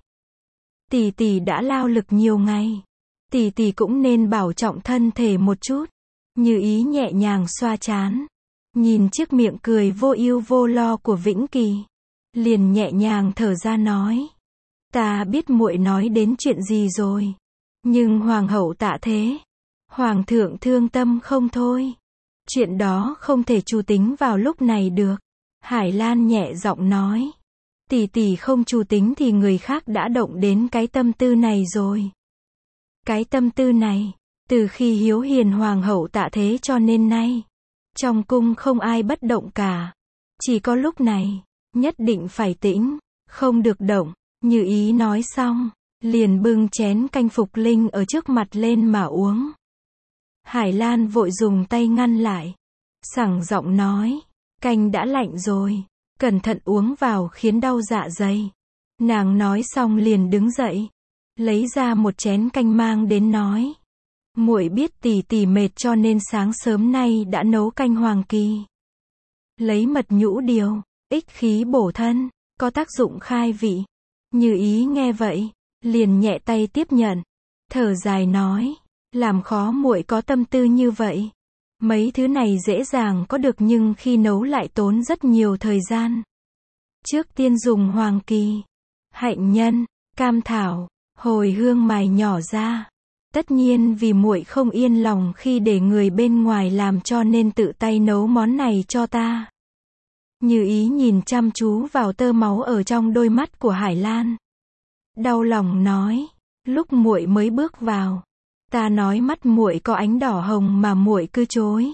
Tỷ tỷ đã lao lực nhiều ngày, tỷ tỷ cũng nên bảo trọng thân thể một chút. Như Ý nhẹ nhàng xoa trán, nhìn chiếc miệng cười vô ưu vô lo của Vĩnh Kỳ, liền nhẹ nhàng thở ra nói: Ta biết muội nói đến chuyện gì rồi, nhưng hoàng hậu tạ thế, hoàng thượng thương tâm không thôi. Chuyện đó không thể chu tính vào lúc này được. Hải Lan nhẹ giọng nói: Tỷ tỷ không chu tính thì người khác đã động đến cái tâm tư này rồi. Cái tâm tư này, từ khi Hiếu Hiền hoàng hậu tạ thế cho nên nay, trong cung không ai bất động cả. Chỉ có lúc này, nhất định phải tĩnh, không được động. Như Ý nói xong, liền bưng chén canh phục linh ở trước mặt lên mà uống. Hải Lan vội dùng tay ngăn lại, sảng giọng nói: Canh đã lạnh rồi, cẩn thận uống vào khiến đau dạ dày. Nàng nói xong liền đứng dậy, lấy ra một chén canh mang đến nói: Muội biết tỷ tỷ mệt cho nên sáng sớm nay đã nấu canh hoàng kỳ. Lấy mật nhũ điều, ích khí bổ thân, có tác dụng khai vị. Như Ý nghe vậy, liền nhẹ tay tiếp nhận, thở dài nói: Làm khó muội có tâm tư như vậy. Mấy thứ này dễ dàng có được nhưng khi nấu lại tốn rất nhiều thời gian. Trước tiên dùng hoàng kỳ, hạnh nhân, cam thảo, hồi hương mài nhỏ ra. Tất nhiên vì muội không yên lòng khi để người bên ngoài làm cho nên tự tay nấu món này cho ta. Như Ý nhìn chăm chú vào tơ máu ở trong đôi mắt của Hải Lan. Đau lòng nói, lúc muội mới bước vào, ta nói mắt muội có ánh đỏ hồng mà muội cứ chối.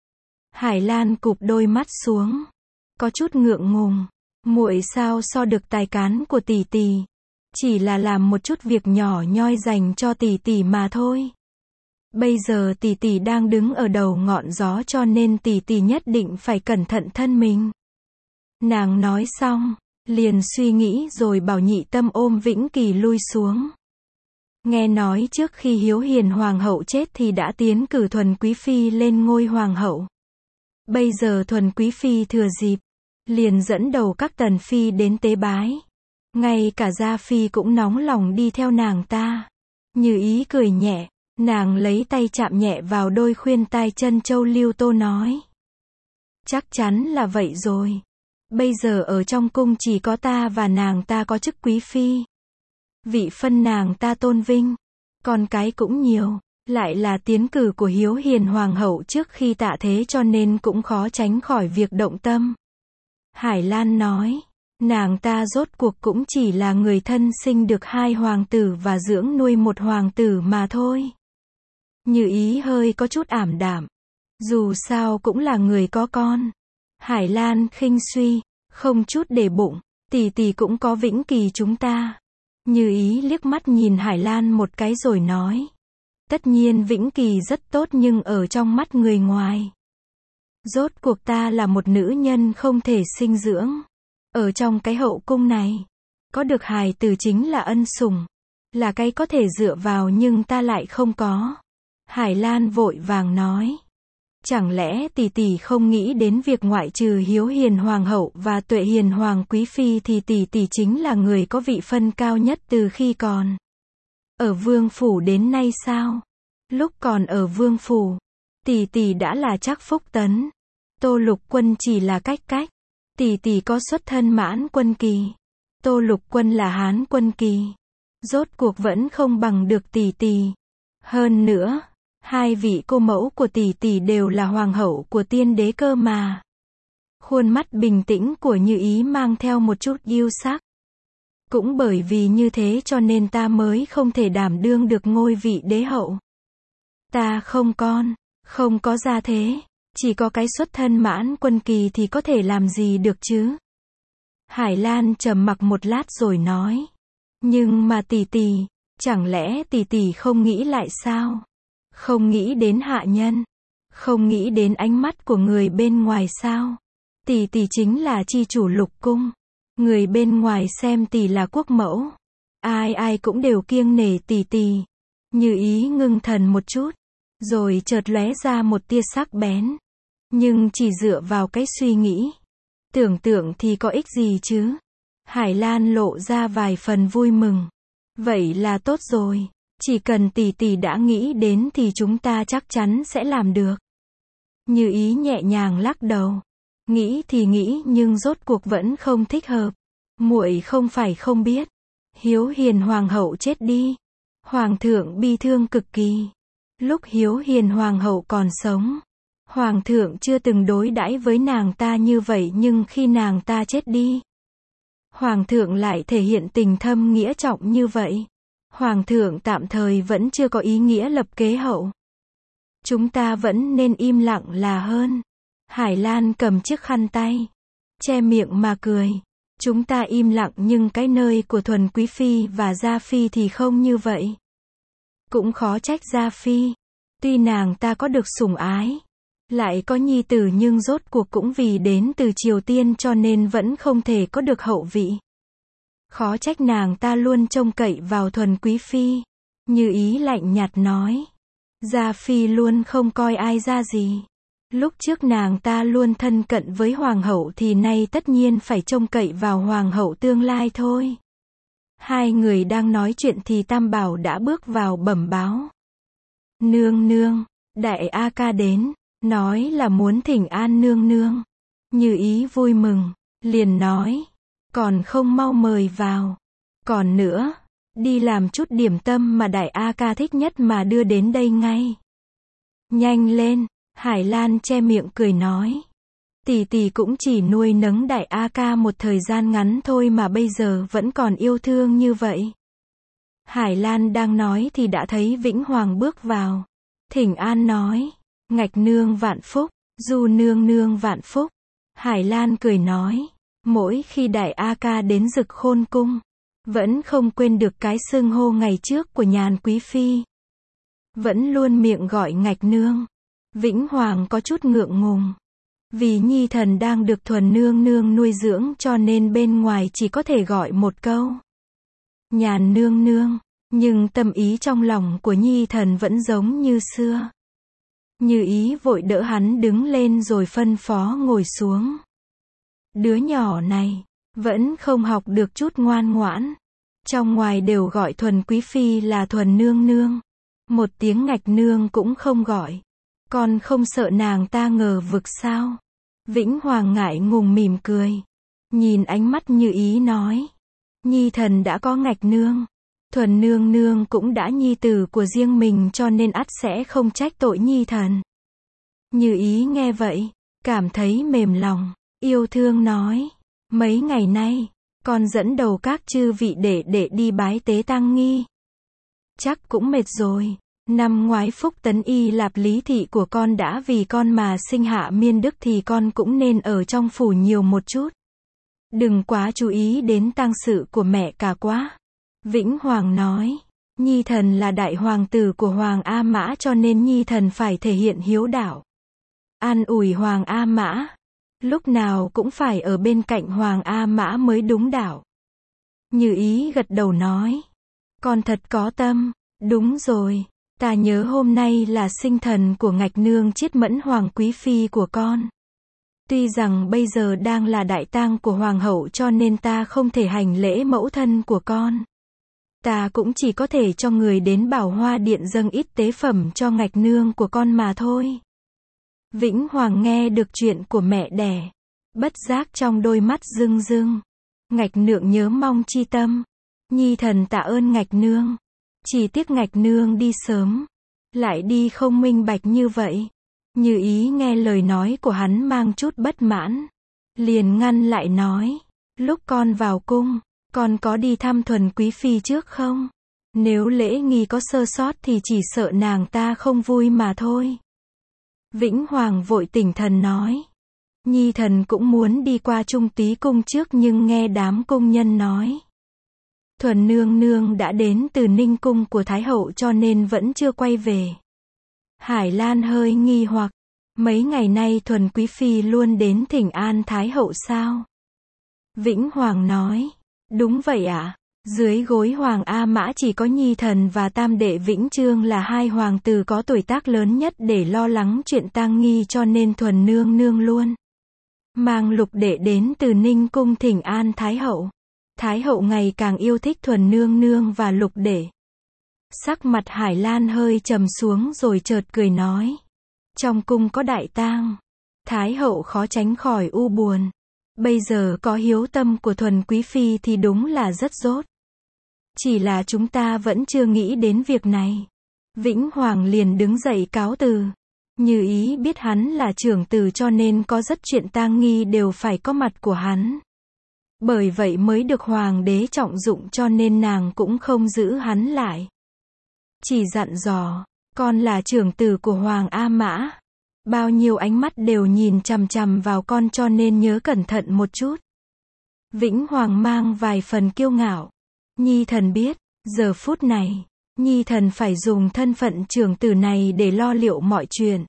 Hải Lan cụp đôi mắt xuống, có chút ngượng ngùng, muội sao so được tài cán của tỷ tỷ, chỉ là làm một chút việc nhỏ nhoi dành cho tỷ tỷ mà thôi. Bây giờ tỷ tỷ đang đứng ở đầu ngọn gió cho nên tỷ tỷ nhất định phải cẩn thận thân mình. Nàng nói xong, liền suy nghĩ rồi bảo Nhị Tâm ôm Vĩnh Kỳ lui xuống. Nghe nói trước khi Hiếu Hiền hoàng hậu chết thì đã tiến cử Thuần Quý Phi lên ngôi hoàng hậu. Bây giờ Thuần Quý Phi thừa dịp, liền dẫn đầu các tần phi đến tế bái. Ngay cả Gia Phi cũng nóng lòng đi theo nàng ta. Như Ý cười nhẹ, nàng lấy tay chạm nhẹ vào đôi khuyên tai chân châu Lưu Tô nói. Chắc chắn là vậy rồi. Bây giờ ở trong cung chỉ có ta và nàng ta có chức quý phi. Vị phân nàng ta tôn vinh. Con cái cũng nhiều. Lại là tiến cử của Hiếu Hiền hoàng hậu trước khi tạ thế cho nên cũng khó tránh khỏi việc động tâm. Hải Lan nói. Nàng ta rốt cuộc cũng chỉ là người thân sinh được hai hoàng tử và dưỡng nuôi một hoàng tử mà thôi. Như Ý hơi có chút ảm đạm. Dù sao cũng là người có con. Hải Lan khinh suy, không chút để bụng, tỷ tỷ cũng có Vĩnh Kỳ chúng ta. Như Ý liếc mắt nhìn Hải Lan một cái rồi nói. Tất nhiên Vĩnh Kỳ rất tốt nhưng ở trong mắt người ngoài. Rốt cuộc ta là một nữ nhân không thể sinh dưỡng. Ở trong cái hậu cung này, có được hài tử chính là ân sủng, là cái có thể dựa vào nhưng ta lại không có. Hải Lan vội vàng nói. Chẳng lẽ tỷ tỷ không nghĩ đến việc ngoại trừ Hiếu Hiền hoàng hậu và Tuệ Hiền hoàng quý phi thì tỷ tỷ chính là người có vị phân cao nhất từ khi còn ở vương phủ đến nay sao? Lúc còn ở vương phủ, tỷ tỷ đã là chắc phúc tấn. Tô Lục Quân chỉ là cách cách. Tỷ tỷ có xuất thân Mãn Quân kỳ. Tô Lục Quân là Hán Quân kỳ. Rốt cuộc vẫn không bằng được tỷ tỷ. Hơn nữa, hai vị cô mẫu của tỷ tỷ đều là hoàng hậu của tiên đế cơ mà. Khuôn mắt bình tĩnh của Như Ý mang theo một chút yêu sắc. Cũng bởi vì như thế cho nên ta mới không thể đảm đương được ngôi vị đế hậu. Ta không con, không có gia thế, chỉ có cái xuất thân Mãn Quân kỳ thì có thể làm gì được chứ? Hải Lan trầm mặc một lát rồi nói. Nhưng mà tỷ tỷ, chẳng lẽ tỷ tỷ không nghĩ lại sao? Không nghĩ đến hạ nhân, không nghĩ đến ánh mắt của người bên ngoài sao? Tỷ tỷ chính là chi chủ lục cung. Người bên ngoài xem tỷ là quốc mẫu. Ai ai cũng đều kiêng nể tỷ tỷ. Như Ý ngưng thần một chút, rồi chợt lóe ra một tia sắc bén. Nhưng chỉ dựa vào cái suy nghĩ. Tưởng tượng thì có ích gì chứ? Hải Lan lộ ra vài phần vui mừng. Vậy là tốt rồi. Chỉ cần tỷ tỷ đã nghĩ đến thì chúng ta chắc chắn sẽ làm được. Như Ý nhẹ nhàng lắc đầu. Nghĩ thì nghĩ nhưng rốt cuộc vẫn không thích hợp. Muội không phải không biết. Hiếu Hiền hoàng hậu chết đi. Hoàng thượng bi thương cực kỳ. Lúc Hiếu Hiền hoàng hậu còn sống, hoàng thượng chưa từng đối đãi với nàng ta như vậy nhưng khi nàng ta chết đi, hoàng thượng lại thể hiện tình thâm nghĩa trọng như vậy. Hoàng thượng tạm thời vẫn chưa có ý nghĩa lập kế hậu. Chúng ta vẫn nên im lặng là hơn. Hải Lan cầm chiếc khăn tay, che miệng mà cười. Chúng ta im lặng nhưng cái nơi của Thuần Quý Phi và Gia Phi thì không như vậy. Cũng khó trách Gia Phi. Tuy nàng ta có được sủng ái, lại có nhi tử nhưng rốt cuộc cũng vì đến từ Triều Tiên cho nên vẫn không thể có được hậu vị. Khó trách nàng ta luôn trông cậy vào Thuần Quý Phi. Như Ý lạnh nhạt nói. Gia Phi luôn không coi ai ra gì. Lúc trước nàng ta luôn thân cận với hoàng hậu thì nay tất nhiên phải trông cậy vào hoàng hậu tương lai thôi. Hai người đang nói chuyện thì Tam Bảo đã bước vào bẩm báo. Nương nương, đại A Ca đến. nói là muốn thỉnh an nương nương. Như Ý vui mừng, liền nói, còn không mau mời vào. Còn nữa, đi làm chút điểm tâm mà đại A ca thích nhất mà đưa đến đây ngay. Nhanh lên, Hải Lan che miệng cười nói. Tỷ tỷ cũng chỉ nuôi nấng đại A ca một thời gian ngắn thôi mà bây giờ vẫn còn yêu thương như vậy. Hải Lan đang nói thì đã thấy Vĩnh Hoàng bước vào. Thỉnh an nói, Ngạch nương vạn phúc, Du nương nương vạn phúc. Hải Lan cười nói, mỗi khi đại A ca đến Dực Khôn cung, vẫn không quên được cái xưng hô ngày trước của Nhàn quý phi. Vẫn luôn miệng gọi Ngạch nương. Vĩnh Hoàng có chút ngượng ngùng. Vì nhi thần đang được Thuần nương nương nuôi dưỡng cho nên bên ngoài chỉ có thể gọi một câu Nhàn nương nương, nhưng tâm ý trong lòng của nhi thần vẫn giống như xưa. Như Ý vội đỡ hắn đứng lên rồi phân phó ngồi xuống. Đứa nhỏ này, vẫn không học được chút ngoan ngoãn. Trong ngoài đều gọi Thuần quý phi là Thuần nương nương. Một tiếng Ngạch nương cũng không gọi. Con không sợ nàng ta ngờ vực sao? Vĩnh Hoàng ngại ngùng mỉm cười. Nhìn ánh mắt Như Ý nói. Nhi thần đã có Ngạch nương. Thuần nương nương cũng đã nhi tử của riêng mình cho nên ắt sẽ không trách tội nhi thần. Như Ý nghe vậy, cảm thấy mềm lòng, yêu thương nói. Mấy ngày nay, con dẫn đầu các chư vị đệ đệ đi bái tế tăng nghi. Chắc cũng mệt rồi. Năm ngoái Phúc Tấn Y Lạp Lý thị của con đã vì con mà sinh hạ miên đức thì con cũng nên ở trong phủ nhiều một chút. Đừng quá chú ý đến tang sự của mẹ cả quá. Vĩnh Hoàng nói, nhi thần là đại hoàng tử của Hoàng A Mã cho nên nhi thần phải thể hiện hiếu đạo. An ủi Hoàng A Mã. Lúc nào cũng phải ở bên cạnh Hoàng A Mã mới đúng đạo. Như Ý gật đầu nói, con thật có tâm. Đúng rồi. Ta nhớ hôm nay là sinh thần của Ngạch nương Chiết Mẫn Hoàng quý phi của con. Tuy rằng bây giờ đang là đại tang của Hoàng hậu cho nên ta không thể hành lễ mẫu thân của con. Ta cũng chỉ có thể cho người đến Bảo Hoa điện dâng ít tế phẩm cho Ngạch nương của con mà thôi. Vĩnh Hoàng nghe được chuyện của mẹ đẻ. Bất giác trong đôi mắt rưng rưng. Ngạch nương nhớ mong chi tâm. Nhi thần tạ ơn Ngạch nương. Chỉ tiếc Ngạch nương đi sớm. Lại đi không minh bạch như vậy. Như Ý nghe lời nói của hắn mang chút bất mãn. Liền ngăn lại nói. Lúc con vào cung, con có đi thăm Thuần quý phi trước không? Nếu lễ nghi có sơ sót thì chỉ sợ nàng ta không vui mà thôi. Vĩnh Hoàng vội tỉnh thần nói. Nhi thần cũng muốn đi qua Trung Túy cung trước nhưng nghe đám cung nhân nói. Thuần nương nương đã đến từ Ninh cung của Thái hậu cho nên vẫn chưa quay về. Hải Lan hơi nghi hoặc. Mấy ngày nay Thuần quý phi luôn đến thỉnh an Thái hậu sao? Vĩnh Hoàng nói. Đúng vậy ạ. À? Dưới gối Hoàng A Mã chỉ có nhi thần và tam đệ Vĩnh Trương là hai hoàng tử có tuổi tác lớn nhất để lo lắng chuyện tang nghi cho nên Thuần nương nương luôn mang lục đệ đến từ Ninh cung thỉnh an Thái hậu. Thái hậu ngày càng yêu thích Thuần nương nương và lục đệ. Sắc mặt Hải Lan hơi trầm xuống rồi chợt cười nói. Trong cung có đại tang. Thái hậu khó tránh khỏi u buồn. Bây giờ có hiếu tâm của Thuần quý phi thì đúng là rất dốt. Chỉ là chúng ta vẫn chưa nghĩ đến việc này. Vĩnh Hoàng liền đứng dậy cáo từ. Như Ý biết hắn là trưởng tử cho nên có rất chuyện tang nghi đều phải có mặt của hắn. Bởi vậy mới được hoàng đế trọng dụng cho nên nàng cũng không giữ hắn lại. Chỉ dặn dò, con là trưởng tử của Hoàng A Mã. Bao nhiêu ánh mắt đều nhìn chằm chằm vào con cho nên nhớ cẩn thận một chút. Vĩnh Hoàng mang vài phần kiêu ngạo. Nhi thần biết, giờ phút này, Nhi thần phải dùng thân phận trưởng tử này để lo liệu mọi chuyện.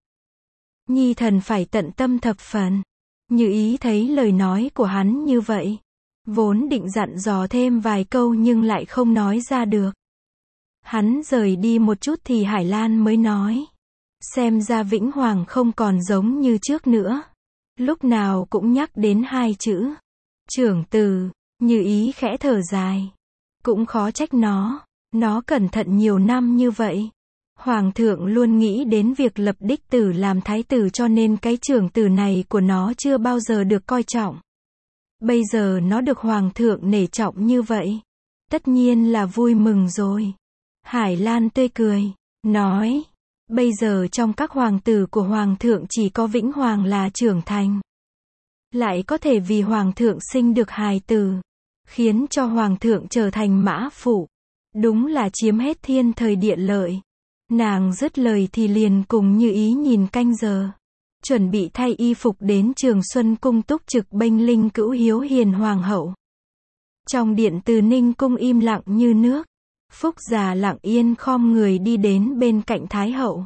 Nhi thần phải tận tâm thập phần. Như Ý thấy lời nói của hắn như vậy. Vốn định dặn dò thêm vài câu nhưng lại không nói ra được. Hắn rời đi một chút thì Hải Lan mới nói. Xem ra Vĩnh Hoàng không còn giống như trước nữa. Lúc nào cũng nhắc đến hai chữ. Trưởng tử. Như Ý khẽ thở dài. Cũng khó trách nó. Nó cẩn thận nhiều năm như vậy. Hoàng thượng luôn nghĩ đến việc lập đích tử làm thái tử cho nên cái trưởng tử này của nó chưa bao giờ được coi trọng. Bây giờ nó được Hoàng thượng nể trọng như vậy. Tất nhiên là vui mừng rồi. Hải Lan tươi cười, nói, bây giờ trong các hoàng tử của Hoàng thượng chỉ có Vĩnh Hoàng là trưởng thành. Lại có thể vì Hoàng thượng sinh được hài tử, khiến cho Hoàng thượng trở thành mã phụ. Đúng là chiếm hết thiên thời địa lợi. Nàng dứt lời thì liền cùng Như Ý nhìn canh giờ. Chuẩn bị thay y phục đến Trường Xuân cung túc trực bênh linh cữu Hiếu Hiền Hoàng hậu. Trong điện Từ Ninh cung im lặng như nước. Phúc già lặng yên khom người đi đến bên cạnh Thái hậu.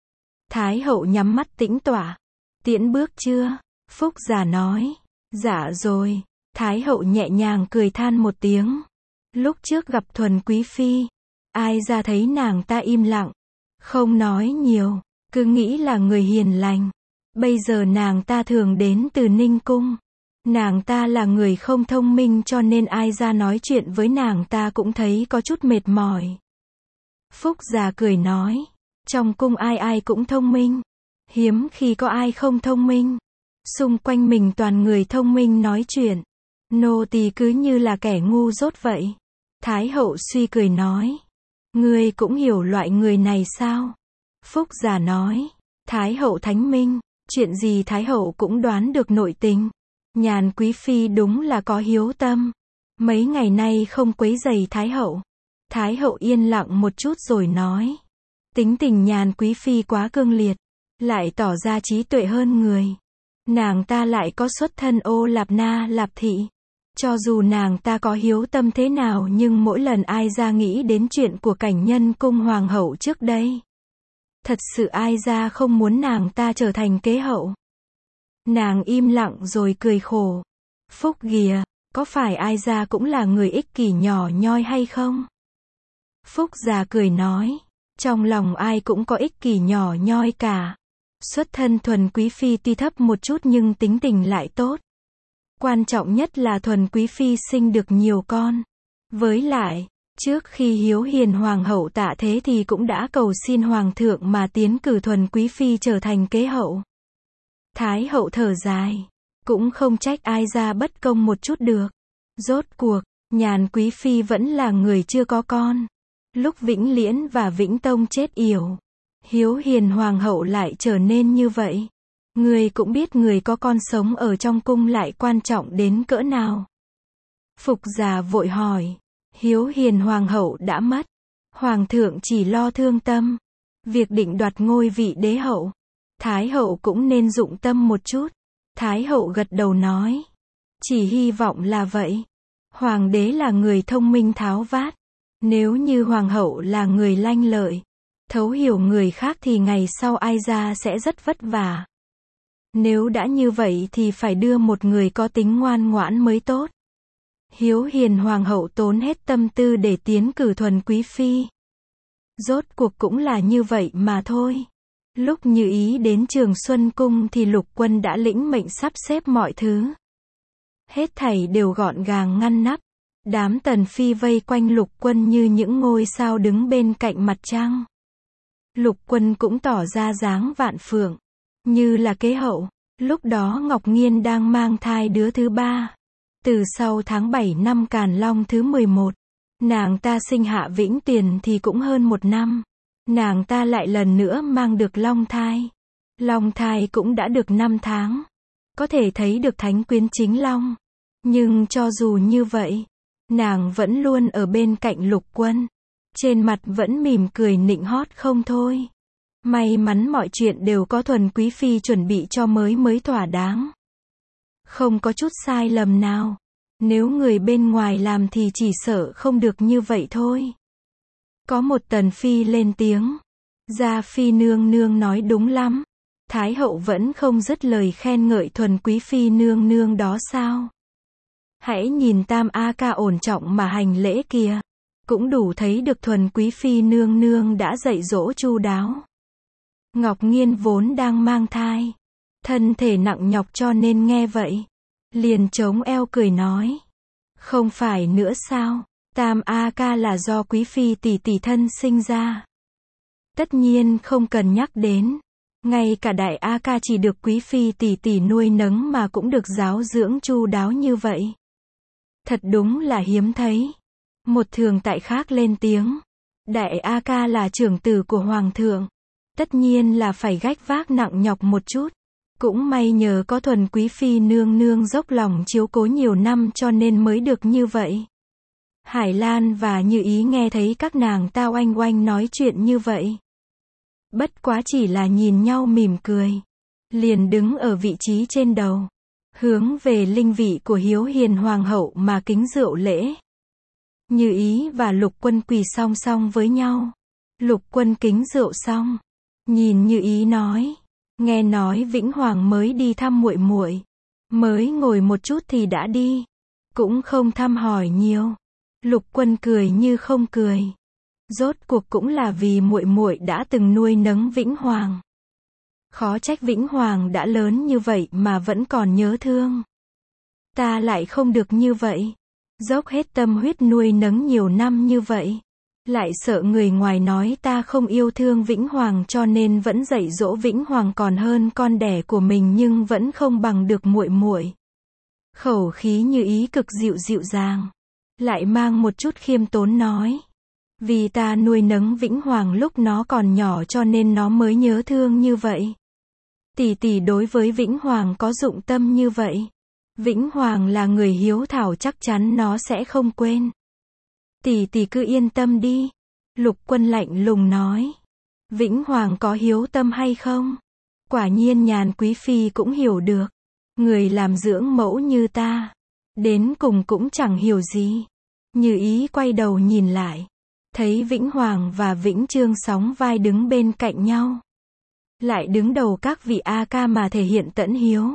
Thái hậu nhắm mắt tĩnh tọa. Tiễn bước chưa? Phúc già nói. Dạ rồi. Thái hậu nhẹ nhàng cười than một tiếng. Lúc trước gặp Thuần Quý Phi, ai ra thấy nàng ta im lặng, không nói nhiều, cứ nghĩ là người hiền lành. Bây giờ nàng ta thường đến Từ Ninh cung. Nàng ta là người không thông minh cho nên ai ra nói chuyện với nàng ta cũng thấy có chút mệt mỏi. Phúc già cười nói, trong cung ai ai cũng thông minh, hiếm khi có ai không thông minh. Xung quanh mình toàn người thông minh nói chuyện, nô tỳ cứ như là kẻ ngu dốt vậy. Thái hậu suy cười nói, ngươi cũng hiểu loại người này sao? Phúc già nói, Thái hậu thánh minh, chuyện gì Thái hậu cũng đoán được nội tình. Nhàn Quý Phi đúng là có hiếu tâm. Mấy ngày nay không quấy rầy Thái hậu. Thái hậu yên lặng một chút rồi nói, tính tình Nhàn Quý Phi quá cương liệt, lại tỏ ra trí tuệ hơn người. Nàng ta lại có xuất thân Ô Lạp Na Lạp thị. Cho dù nàng ta có hiếu tâm thế nào nhưng mỗi lần ai ra nghĩ đến chuyện của cảnh nhân cung hoàng hậu trước đây, thật sự ai ra không muốn nàng ta trở thành kế hậu. Nàng im lặng rồi cười khổ. Phúc ghìa, có phải ai ra cũng là người ích kỷ nhỏ nhoi hay không? Phúc già cười nói, trong lòng ai cũng có ích kỷ nhỏ nhoi cả. Xuất thân Thuần Quý Phi tuy thấp một chút nhưng tính tình lại tốt. Quan trọng nhất là Thuần Quý Phi sinh được nhiều con. Với lại, trước khi Hiếu Hiền Hoàng hậu Tạ Thế thì cũng đã cầu xin Hoàng thượng mà tiến cử Thuần Quý Phi trở thành kế hậu. Thái hậu thở dài, cũng không trách ai ra bất công một chút được. Rốt cuộc, Nhàn Quý Phi vẫn là người chưa có con. Lúc Vĩnh Liễn và Vĩnh Tông chết yểu, Hiếu Hiền Hoàng hậu lại trở nên như vậy. Người cũng biết người có con sống ở trong cung lại quan trọng đến cỡ nào. Phục già vội hỏi, Hiếu Hiền Hoàng hậu đã mất, Hoàng thượng chỉ lo thương tâm. Việc định đoạt ngôi vị đế hậu, Thái hậu cũng nên dụng tâm một chút. Thái hậu gật đầu nói, chỉ hy vọng là vậy. Hoàng đế là người thông minh tháo vát. Nếu như Hoàng hậu là người lanh lợi, thấu hiểu người khác thì ngày sau ai ra sẽ rất vất vả. Nếu đã như vậy thì phải đưa một người có tính ngoan ngoãn mới tốt. Hiếu Hiền Hoàng hậu tốn hết tâm tư để tiến cử Thuần Quý Phi. Rốt cuộc cũng là như vậy mà thôi. Lúc Như Ý đến Trường Xuân cung thì Lục Quân đã lĩnh mệnh sắp xếp mọi thứ. Hết thảy đều gọn gàng ngăn nắp. Đám tần phi vây quanh Lục Quân như những ngôi sao đứng bên cạnh mặt trăng. Lục Quân cũng tỏ ra dáng vạn phượng, như là kế hậu. Lúc đó Ngọc Nghiên đang mang thai đứa thứ ba. Từ sau tháng bảy năm Càn Long thứ mười một, nàng ta sinh Hạ Vĩnh Tiền thì cũng hơn một năm. Nàng ta lại lần nữa mang được long thai. Long thai cũng đã được năm tháng. Có thể thấy được thánh quyến chính long. Nhưng cho dù như vậy, nàng vẫn luôn ở bên cạnh Lục Quân. Trên mặt vẫn mỉm cười nịnh hót không thôi. May mắn mọi chuyện đều có Thuần Quý Phi chuẩn bị cho mới mới thỏa đáng. Không có chút sai lầm nào. Nếu người bên ngoài làm thì chỉ sợ không được như vậy thôi. Có một tần phi lên tiếng. Gia Phi nương nương nói đúng lắm. Thái hậu vẫn không dứt lời khen ngợi Thuần Quý Phi nương nương đó sao? Hãy nhìn Tam A Ca ổn trọng mà hành lễ kìa. Cũng đủ thấy được Thuần Quý Phi nương nương đã dạy dỗ chu đáo. Ngọc Nghiên vốn đang mang thai, thân thể nặng nhọc cho nên nghe vậy, liền chống eo cười nói. Không phải nữa sao, Tam A Ca là do Quý Phi tỷ tỷ thân sinh ra. Tất nhiên không cần nhắc đến. Ngay cả đại A Ca chỉ được quý phi tỷ tỷ nuôi nấng mà cũng được giáo dưỡng chu đáo như vậy. Thật đúng là hiếm thấy. Một thường tại khác lên tiếng. Đại A Ca là trưởng tử của hoàng thượng. Tất nhiên là phải gánh vác nặng nhọc một chút. Cũng may nhờ có Thuần quý phi nương nương dốc lòng chiếu cố nhiều năm cho nên mới được như vậy. Hải Lan và Như Ý nghe thấy các nàng ta oanh oanh nói chuyện như vậy. Bất quá chỉ là nhìn nhau mỉm cười. Liền đứng ở vị trí trên đầu. Hướng về linh vị của Hiếu Hiền Hoàng hậu mà kính rượu lễ. Như Ý và Lục Quân quỳ song song với nhau. Lục Quân kính rượu xong. Nhìn Như Ý nói. Nghe nói Vĩnh Hoàng mới đi thăm muội muội. Mới ngồi một chút thì đã đi. Cũng không thăm hỏi nhiều. Lục Quân cười như không cười. Rốt cuộc cũng là vì muội muội đã từng nuôi nấng Vĩnh Hoàng. Khó trách Vĩnh Hoàng đã lớn như vậy mà vẫn còn nhớ thương. Ta lại không được như vậy. Dốc hết tâm huyết nuôi nấng nhiều năm như vậy. Lại sợ người ngoài nói ta không yêu thương Vĩnh Hoàng cho nên vẫn dạy dỗ Vĩnh Hoàng còn hơn con đẻ của mình nhưng vẫn không bằng được muội muội. Khẩu khí Như Ý cực dịu dịu dàng. Lại mang một chút khiêm tốn nói. Vì ta nuôi nấng Vĩnh Hoàng lúc nó còn nhỏ cho nên nó mới nhớ thương như vậy. Tỷ tỷ đối với Vĩnh Hoàng có dụng tâm như vậy. Vĩnh Hoàng là người hiếu thảo chắc chắn nó sẽ không quên. Tỷ tỷ cứ yên tâm đi. Lục Quân lạnh lùng nói. Vĩnh Hoàng có hiếu tâm hay không? Quả nhiên Nhàn quý phi cũng hiểu được. Người làm dưỡng mẫu như ta. Đến cùng cũng chẳng hiểu gì. Như Ý quay đầu nhìn lại. Thấy Vĩnh Hoàng và Vĩnh Trương sóng vai đứng bên cạnh nhau. Lại đứng đầu các vị A Ca mà thể hiện tẫn hiếu.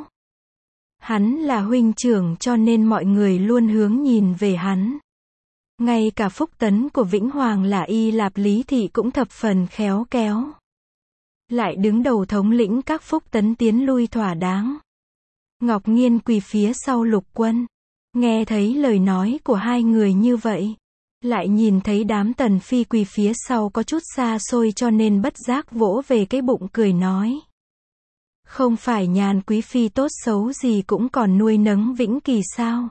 Hắn là huynh trưởng cho nên mọi người luôn hướng nhìn về hắn. Ngay cả phúc tấn của Vĩnh Hoàng là Y Lạp Lý Thị cũng thập phần khéo kéo. Lại đứng đầu thống lĩnh các phúc tấn tiến lui thỏa đáng. Ngọc Nghiên quỳ phía sau Lục Quân. Nghe thấy lời nói của hai người như vậy. Lại nhìn thấy đám tần phi quỳ phía sau có chút xa xôi cho nên bất giác vỗ về cái bụng cười nói. Không phải Nhàn quý phi tốt xấu gì cũng còn nuôi nấng Vĩnh Kỳ sao?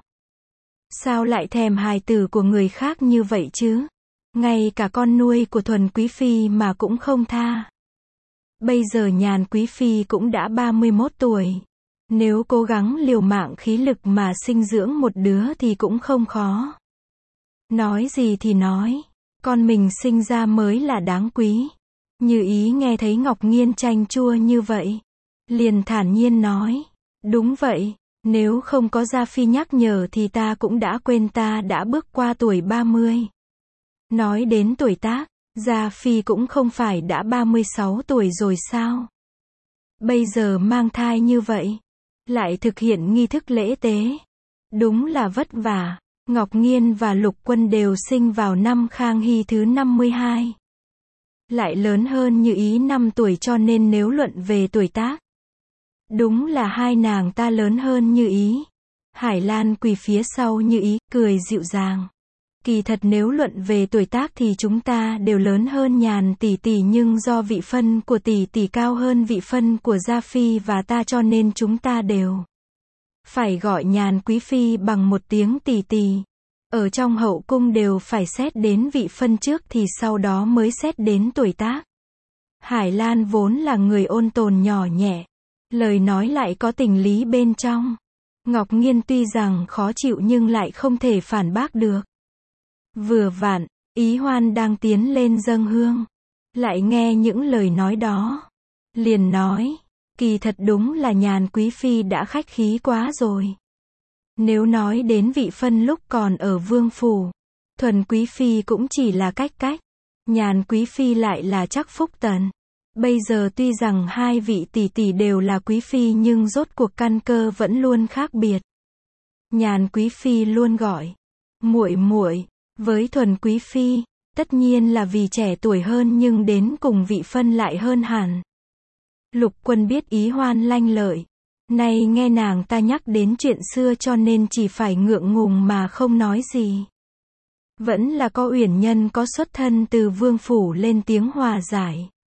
Sao lại thèm hài tử của người khác như vậy chứ? Ngay cả con nuôi của Thuần quý phi mà cũng không tha. Bây giờ Nhàn quý phi cũng đã ba mươi mốt tuổi. Nếu cố gắng liều mạng khí lực mà sinh dưỡng một đứa thì cũng không khó. Nói gì thì nói, con mình sinh ra mới là đáng quý. Như Ý nghe thấy Ngọc Nghiên chanh chua như vậy. Liền thản nhiên nói, đúng vậy, nếu không có Gia Phi nhắc nhở thì ta cũng đã quên ta đã bước qua tuổi ba mươi. Nói đến tuổi tác, Gia Phi cũng không phải đã ba mươi sáu tuổi rồi sao? Bây giờ mang thai như vậy, lại thực hiện nghi thức lễ tế. Đúng là vất vả. Ngọc Nghiên và Lục Quân đều sinh vào năm Khang Hy thứ năm mươi hai. Lại lớn hơn Như Ý năm tuổi cho nên nếu luận về tuổi tác. Đúng là hai nàng ta lớn hơn Như Ý. Hải Lan quỳ phía sau Như Ý, cười dịu dàng. Kỳ thật nếu luận về tuổi tác thì chúng ta đều lớn hơn Nhàn tỷ tỷ nhưng do vị phân của tỷ tỷ cao hơn vị phân của Gia Phi và ta cho nên chúng ta đều phải gọi Nhàn quý phi bằng một tiếng tỷ tỷ. Ở trong hậu cung đều phải xét đến vị phân trước thì sau đó mới xét đến tuổi tác. Hải Lan vốn là người ôn tồn nhỏ nhẹ. Lời nói lại có tình lý bên trong. Ngọc Nghiên tuy rằng khó chịu nhưng lại không thể phản bác được. Vừa vặn, Ý Hoan đang tiến lên dâng hương. Lại nghe những lời nói đó. Liền nói, kỳ thật đúng là Nhàn quý phi đã khách khí quá rồi. Nếu nói đến vị phân lúc còn ở vương phủ, Thuần quý phi cũng chỉ là cách cách. Nhàn quý phi lại là chắc phúc tần. Bây giờ tuy rằng hai vị tỷ tỷ đều là quý phi nhưng rốt cuộc căn cơ vẫn luôn khác biệt. Nhàn quý phi luôn gọi muội muội với Thuần quý phi, tất nhiên là vì trẻ tuổi hơn nhưng đến cùng vị phân lại hơn hẳn. Lục Quân biết Ý Hoan lanh lợi, nay nghe nàng ta nhắc đến chuyện xưa cho nên chỉ phải ngượng ngùng mà không nói gì. Vẫn là có Uyển Nhân có xuất thân từ vương phủ lên tiếng hòa giải.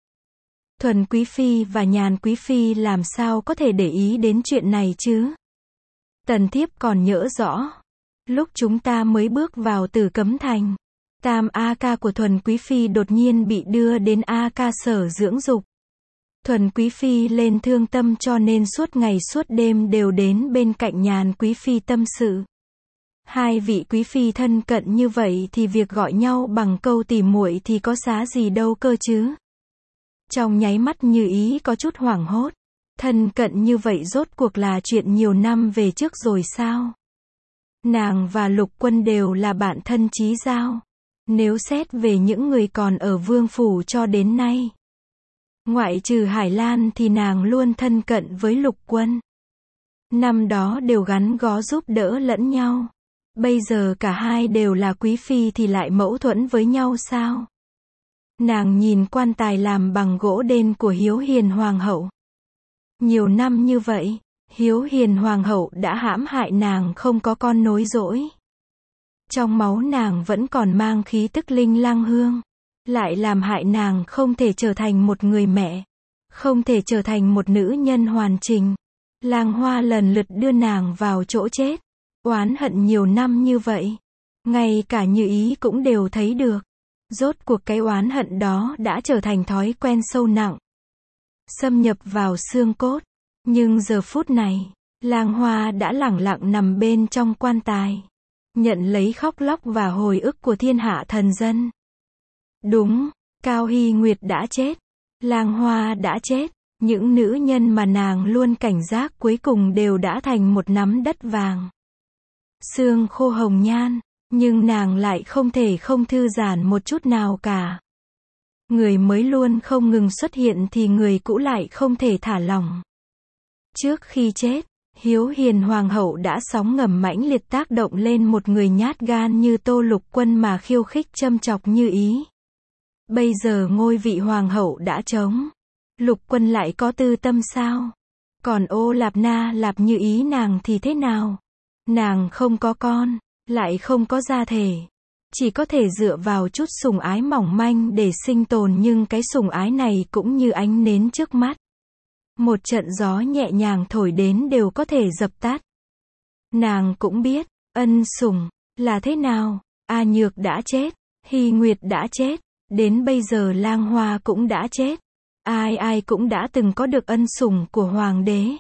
Thuần Quý Phi và Nhàn Quý Phi làm sao có thể để ý đến chuyện này chứ? Tần thiếp còn nhớ rõ. Lúc chúng ta mới bước vào Tử Cấm Thành, tam A ca của Thuần Quý Phi đột nhiên bị đưa đến A ca sở dưỡng dục. Thuần Quý Phi lên thương tâm cho nên suốt ngày suốt đêm đều đến bên cạnh Nhàn Quý Phi tâm sự. Hai vị quý phi thân cận như vậy thì việc gọi nhau bằng câu tỉ muội thì có xá gì đâu cơ chứ. Trong nháy mắt Như Ý có chút hoảng hốt. Thân cận như vậy rốt cuộc là chuyện nhiều năm về trước rồi sao? Nàng và Lục Quân đều là bạn thân chí giao. Nếu xét về những người còn ở vương phủ cho đến nay, ngoại trừ Hải Lan thì nàng luôn thân cận với Lục Quân. Năm đó đều gắn bó giúp đỡ lẫn nhau. Bây giờ cả hai đều là quý phi thì lại mâu thuẫn với nhau sao? Nàng nhìn quan tài làm bằng gỗ đen của Hiếu Hiền Hoàng hậu. Nhiều năm như vậy, Hiếu Hiền Hoàng hậu đã hãm hại nàng không có con nối dõi. Trong máu nàng vẫn còn mang khí tức linh lăng hương, lại làm hại nàng không thể trở thành một người mẹ, không thể trở thành một nữ nhân hoàn chỉnh. Lang Hoa lần lượt đưa nàng vào chỗ chết. Oán hận nhiều năm như vậy, ngay cả Như Ý cũng đều thấy được. Rốt cuộc cái oán hận đó đã trở thành thói quen sâu nặng, xâm nhập vào xương cốt. Nhưng giờ phút này, Lang Hoa đã lẳng lặng nằm bên trong quan tài, nhận lấy khóc lóc và hồi ức của thiên hạ thần dân. Đúng, Cao Hy Nguyệt đã chết, Lang Hoa đã chết, những nữ nhân mà nàng luôn cảnh giác cuối cùng đều đã thành một nắm đất vàng. Xương khô hồng nhan, nhưng nàng lại không thể không thư giãn một chút nào cả. Người mới luôn không ngừng xuất hiện thì người cũ lại không thể thả lỏng. Trước khi chết, Hiếu Hiền Hoàng hậu đã sóng ngầm mãnh liệt tác động lên một người nhát gan như Tô Lục Quân mà khiêu khích châm chọc Như Ý. Bây giờ ngôi vị Hoàng hậu đã trống, Lục Quân lại có tư tâm sao? Còn Ô Lạp Na Lạp Như Ý nàng thì thế nào? Nàng không có con, lại không có gia thể, chỉ có thể dựa vào chút sủng ái mỏng manh để sinh tồn, nhưng cái sủng ái này cũng như ánh nến trước mắt. Một trận gió nhẹ nhàng thổi đến đều có thể dập tắt. Nàng cũng biết, ân sủng là thế nào. A Nhược đã chết, Hy Nguyệt đã chết, đến bây giờ Lang Hoa cũng đã chết. Ai ai cũng đã từng có được ân sủng của hoàng đế.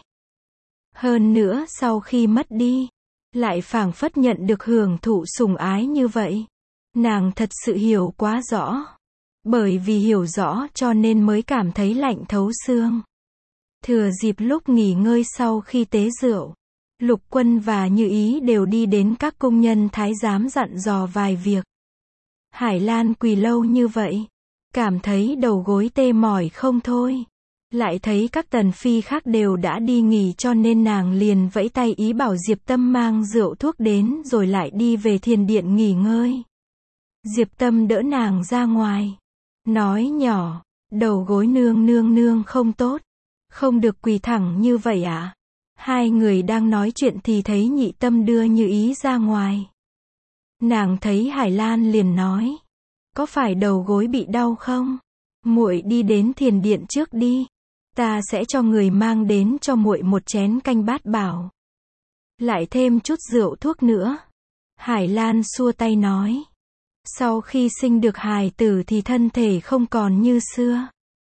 Hơn nữa sau khi mất đi, lại phảng phất nhận được hưởng thụ sủng ái như vậy. Nàng thật sự hiểu quá rõ. Bởi vì hiểu rõ cho nên mới cảm thấy lạnh thấu xương. Thừa dịp lúc nghỉ ngơi sau khi tế rượu, Lục Quân và Như Ý đều đi đến các cung nhân thái giám dặn dò vài việc. Hải Lan quỳ lâu như vậy, cảm thấy đầu gối tê mỏi không thôi. Lại thấy các tần phi khác đều đã đi nghỉ cho nên nàng liền vẫy tay ý bảo Diệp Tâm mang rượu thuốc đến rồi lại đi về thiền điện nghỉ ngơi. Diệp Tâm đỡ nàng ra ngoài, nói nhỏ, đầu gối nương nương nương không tốt, không được quỳ thẳng như vậy ạ. À? Hai người đang nói chuyện thì thấy Nhị Tâm đưa Như Ý ra ngoài. Nàng thấy Hải Lan liền nói, có phải đầu gối bị đau không? Muội đi đến thiền điện trước đi, ta sẽ cho người mang đến cho muội một chén canh bát bảo. Lại thêm chút rượu thuốc nữa. Hải Lan xua tay nói, sau khi sinh được hài tử thì thân thể không còn như xưa.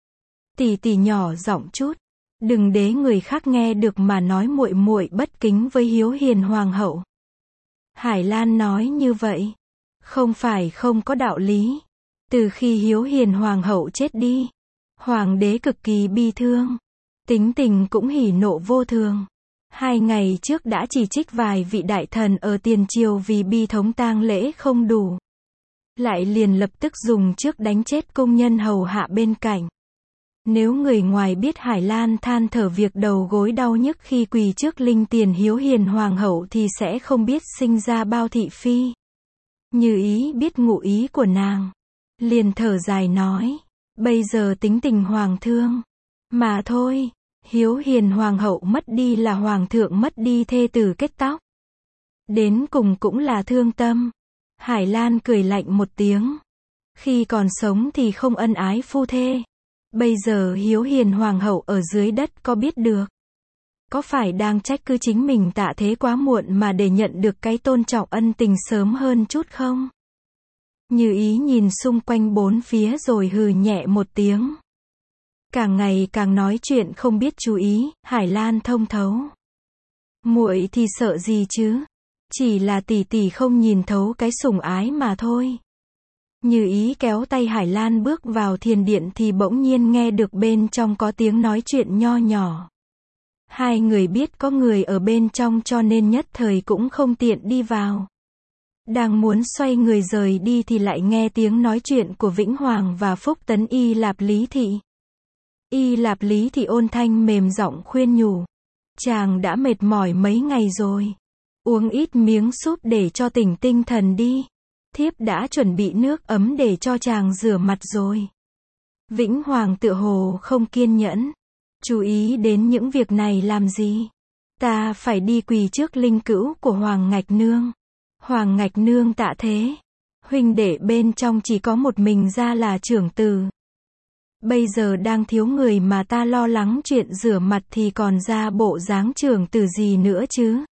Tỷ tỷ nhỏ giọng chút, đừng để người khác nghe được mà nói muội muội bất kính với Hiếu Hiền Hoàng hậu. Hải Lan nói như vậy, không phải không có đạo lý. Từ khi Hiếu Hiền Hoàng hậu chết đi, Hoàng đế cực kỳ bi thương, tính tình cũng hỉ nộ vô thường. Hai ngày trước đã chỉ trích vài vị đại thần ở tiền triều vì bi thống tang lễ không đủ. Lại liền lập tức dùng trước đánh chết công nhân hầu hạ bên cạnh. Nếu người ngoài biết Hải Lan than thở việc đầu gối đau nhức khi quỳ trước linh tiền Hiếu Hiền Hoàng hậu thì sẽ không biết sinh ra bao thị phi. Như Ý biết ngụ ý của nàng, liền thở dài nói, bây giờ tính tình hoàng thương mà thôi. Hiếu Hiền Hoàng hậu mất đi là hoàng thượng mất đi thê tử kết tóc, đến cùng cũng là thương tâm. Hải Lan cười lạnh một tiếng, khi còn sống thì không ân ái phu thê, Bây giờ Hiếu Hiền hoàng hậu ở dưới đất có biết được. Có phải đang trách cứ chính mình tạ thế quá muộn mà để nhận được cái tôn trọng ân tình sớm hơn chút không? Như Ý nhìn xung quanh bốn phía rồi hừ nhẹ một tiếng. Càng ngày càng nói chuyện không biết chú ý, Hải Lan thông thấu. Muội thì sợ gì chứ? Chỉ là tỷ tỷ không nhìn thấu cái sủng ái mà thôi. Như Ý kéo tay Hải Lan bước vào thiền điện thì bỗng nhiên nghe được bên trong có tiếng nói chuyện nho nhỏ. Hai người biết có người ở bên trong cho nên nhất thời cũng không tiện đi vào. Đang muốn xoay người rời đi thì lại nghe tiếng nói chuyện của Vĩnh Hoàng và Phúc Tấn Y Lạp Lý Thị. Y Lạp Lý Thị ôn thanh mềm giọng khuyên nhủ. Chàng đã mệt mỏi mấy ngày rồi. Uống ít miếng súp để cho tỉnh tinh thần đi. Thiếp đã chuẩn bị nước ấm để cho chàng rửa mặt rồi. Vĩnh Hoàng tựa hồ không kiên nhẫn. Chú ý đến những việc này làm gì? Ta phải đi quỳ trước linh cữu của Hoàng Ngạch Nương. Hoàng Ngạch Nương tạ thế. Huynh đệ bên trong chỉ có một mình ra là trưởng tử. Bây giờ đang thiếu người mà ta lo lắng chuyện rửa mặt thì còn ra bộ dáng trưởng tử gì nữa chứ?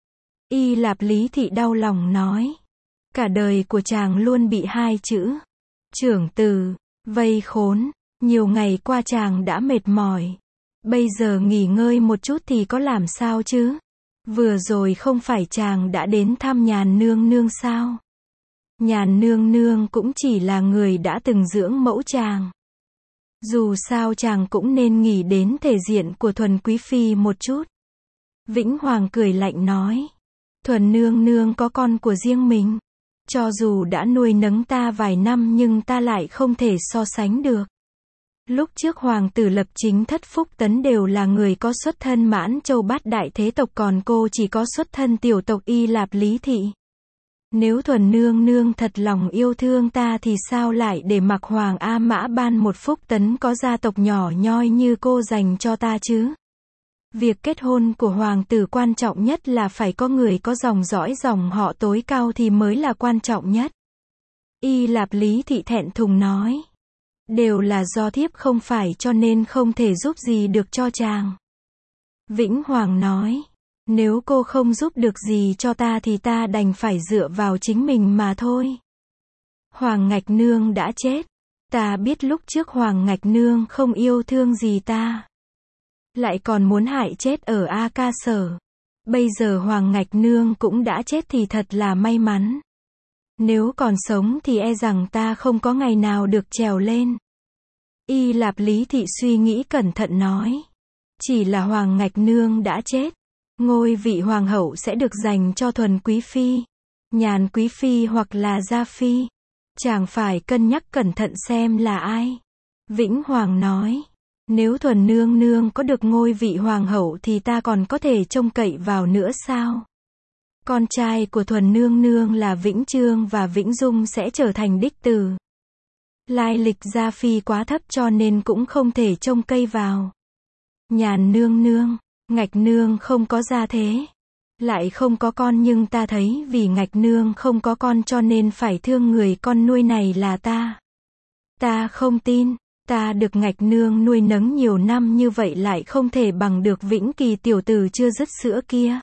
Y Lạp Lý Thị đau lòng nói. Cả đời của chàng luôn bị hai chữ trưởng tử vây khốn. Nhiều ngày qua chàng đã mệt mỏi. Bây giờ nghỉ ngơi một chút thì có làm sao chứ? Vừa rồi không phải chàng đã đến thăm Nhàn nương nương sao? Nhàn nương nương cũng chỉ là người đã từng dưỡng mẫu chàng. Dù sao chàng cũng nên nghĩ đến thể diện của Thuần Quý Phi một chút. Vĩnh Hoàng cười lạnh nói. Thuần nương nương có con của riêng mình. Cho dù đã nuôi nấng ta vài năm nhưng ta lại không thể so sánh được. Lúc trước hoàng tử lập chính thất Phúc Tấn đều là người có xuất thân Mãn Châu bát đại thế tộc còn cô chỉ có xuất thân tiểu tộc Y Lạp Lý Thị. Nếu Thuần nương nương thật lòng yêu thương ta thì sao lại để mặc Hoàng A Mã ban một Phúc Tấn có gia tộc nhỏ nhoi như cô dành cho ta chứ? Việc kết hôn của hoàng tử quan trọng nhất là phải có người có dòng dõi dòng họ tối cao thì mới là quan trọng nhất. Y Lạp Lý Thị thẹn thùng nói. Đều là do thiếp không phải cho nên không thể giúp gì được cho chàng. Vĩnh Hoàng nói. Nếu cô không giúp được gì cho ta thì ta đành phải dựa vào chính mình mà thôi. Hoàng Ngạch Nương đã chết. Ta biết lúc trước Hoàng Ngạch Nương không yêu thương gì ta. Lại còn muốn hại chết ở A Ca Sở. Bây giờ Hoàng Ngạch Nương cũng đã chết thì thật là may mắn. Nếu còn sống thì e rằng ta không có ngày nào được trèo lên. Y Lạp Lý Thị suy nghĩ cẩn thận nói. Chỉ là Hoàng Ngạch Nương đã chết. Ngôi vị hoàng hậu sẽ được dành cho Thuần Quý Phi, Nhàn Quý Phi hoặc là Gia Phi. Chàng phải cân nhắc cẩn thận xem là ai. Vĩnh Hoàng nói. Nếu Thuần nương nương có được ngôi vị hoàng hậu thì ta còn có thể trông cậy vào nữa sao? Con trai của Thuần nương nương là Vĩnh Trương và Vĩnh Dung sẽ trở thành đích tử. Lai lịch Gia Phi quá thấp cho nên cũng không thể trông cậy vào. Nhàn nương nương, Ngạch nương không có gia thế, lại không có con nhưng ta thấy vì Ngạch nương không có con cho nên phải thương người con nuôi này là ta. Ta không tin. Ta được Ngạch nương nuôi nấng nhiều năm như vậy lại không thể bằng được Vĩnh Kỳ tiểu tử chưa dứt sữa kia.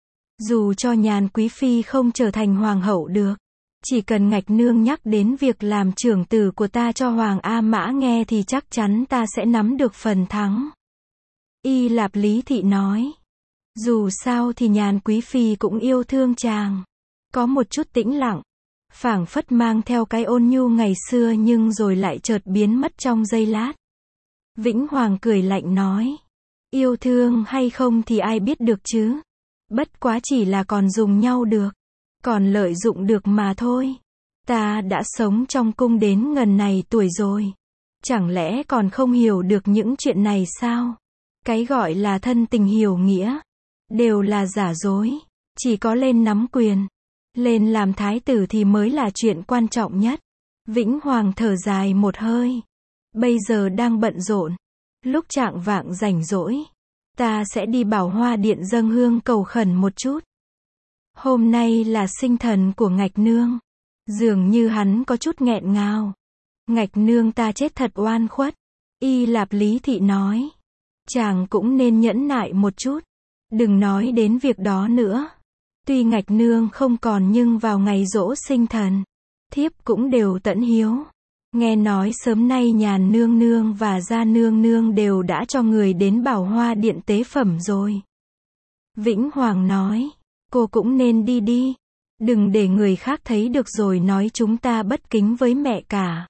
Dù cho Nhàn Quý Phi không trở thành hoàng hậu được, chỉ cần Ngạch nương nhắc đến việc làm trưởng tử của ta cho Hoàng A Mã nghe thì chắc chắn ta sẽ nắm được phần thắng. Y Lạp Lý Thị nói. Dù sao thì Nhàn Quý Phi cũng yêu thương chàng. Có một chút tĩnh lặng. Phảng phất mang theo cái ôn nhu ngày xưa nhưng rồi lại chợt biến mất trong giây lát. Vĩnh Hoàng cười lạnh nói. Yêu thương hay không thì ai biết được chứ. Bất quá chỉ là còn dùng nhau được. Còn lợi dụng được mà thôi. Ta đã sống trong cung đến ngần này tuổi rồi. Chẳng lẽ còn không hiểu được những chuyện này sao? Cái gọi là thân tình hiểu nghĩa. Đều là giả dối. Chỉ có lên nắm quyền. Lên làm thái tử thì mới là chuyện quan trọng nhất. Vĩnh Hoàng thở dài một hơi. Bây giờ đang bận rộn. Lúc trạng vạng rảnh rỗi. Ta sẽ đi Bảo Hoa Điện dâng hương cầu khẩn một chút. Hôm nay là sinh thần của Ngạch nương. Dường như hắn có chút nghẹn ngào. Ngạch nương ta chết thật oan khuất. Y Lạp Lý Thị nói. Chàng cũng nên nhẫn nại một chút. Đừng nói đến việc đó nữa. Tuy Ngạch Nương không còn nhưng vào ngày giỗ sinh thần, thiếp cũng đều tẫn hiếu. Nghe nói sớm nay Nhàn Nương Nương và Gia Nương Nương đều đã cho người đến Bảo Hoa Điện tế phẩm rồi. Vĩnh Hoàng nói. Cô cũng nên đi đi. Đừng để người khác thấy được rồi nói chúng ta bất kính với mẹ cả.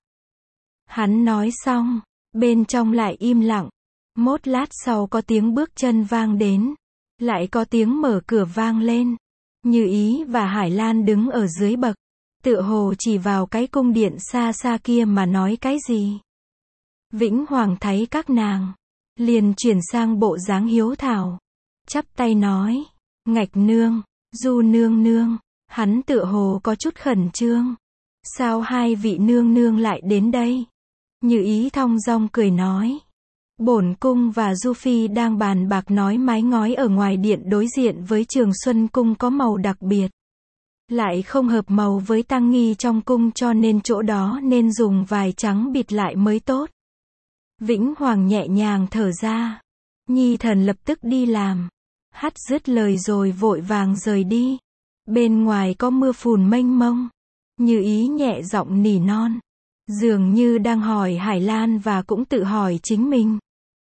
Hắn nói xong, bên trong lại im lặng. Một lát sau có tiếng bước chân vang đến. Lại có tiếng mở cửa vang lên. Như Ý và Hải Lan đứng ở dưới bậc. Tựa hồ chỉ vào cái cung điện xa xa kia mà nói cái gì. Vĩnh Hoàng thấy các nàng. Liền chuyển sang bộ dáng hiếu thảo. Chắp tay nói. Ngạch Nương, Du Nương Nương. Hắn tựa hồ có chút khẩn trương. Sao hai vị nương nương lại đến đây? Như Ý thong dong cười nói. Bổn cung và Du Phi đang bàn bạc nói mái ngói ở ngoài điện đối diện với Trường Xuân Cung có màu đặc biệt. Lại không hợp màu với tang nghi trong cung cho nên chỗ đó nên dùng vải trắng bịt lại mới tốt. Vĩnh Hoàng nhẹ nhàng thở ra. Nhi thần lập tức đi làm. Hắt dứt lời rồi vội vàng rời đi. Bên ngoài có mưa phùn mênh mông. Như Ý nhẹ giọng nỉ non. Dường như đang hỏi Hải Lan và cũng tự hỏi chính mình.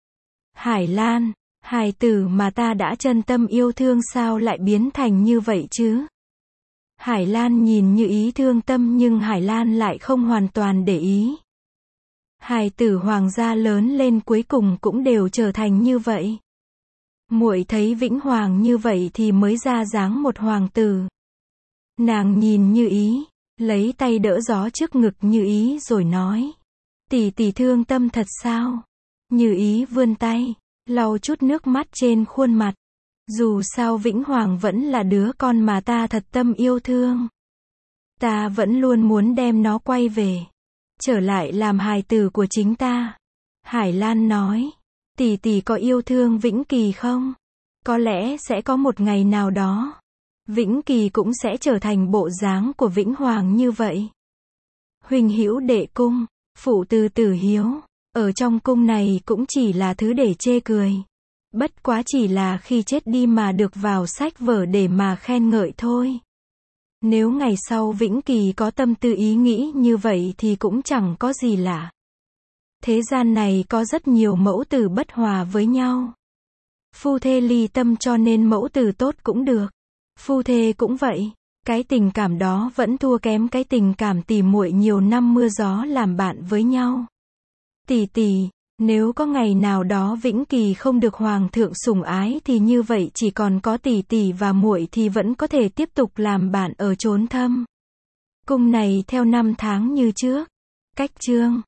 Hải Lan, hài tử mà ta đã chân tâm yêu thương sao lại biến thành như vậy chứ? Hải Lan nhìn Như Ý thương tâm nhưng Hải Lan lại không hoàn toàn để ý. Hài tử hoàng gia lớn lên cuối cùng cũng đều trở thành như vậy. Muội thấy Vĩnh Hoàng như vậy thì mới ra dáng một hoàng tử. Nàng nhìn Như Ý, lấy tay đỡ gió trước ngực Như Ý rồi nói. Tỷ tỷ thương tâm thật sao? Như Ý vươn tay, lau chút nước mắt trên khuôn mặt. Dù sao Vĩnh Hoàng vẫn là đứa con mà ta thật tâm yêu thương. Ta vẫn luôn muốn đem nó quay về. Trở lại làm hài tử của chính ta. Hải Lan nói. Tỷ tỷ có yêu thương Vĩnh Kỳ không? Có lẽ sẽ có một ngày nào đó. Vĩnh Kỳ cũng sẽ trở thành bộ dáng của Vĩnh Hoàng như vậy. Huỳnh hữu đệ cung, phụ từ tử hiếu. Ở trong cung này cũng chỉ là thứ để chê cười. Bất quá chỉ là khi chết đi mà được vào sách vở để mà khen ngợi thôi. Nếu ngày sau Vĩnh Kỳ có tâm tư ý nghĩ như vậy thì cũng chẳng có gì lạ. Thế gian này có rất nhiều mẫu tử bất hòa với nhau. Phu thê ly tâm cho nên mẫu tử tốt cũng được. Phu thê cũng vậy. Cái tình cảm đó vẫn thua kém cái tình cảm tỉ muội nhiều năm mưa gió làm bạn với nhau. Tỷ tỷ, nếu có ngày nào đó Vĩnh Kỳ không được hoàng thượng sủng ái thì như vậy chỉ còn có tỷ tỷ và muội thì vẫn có thể tiếp tục làm bạn ở chốn thâm cung này theo năm tháng như trước. Cách chương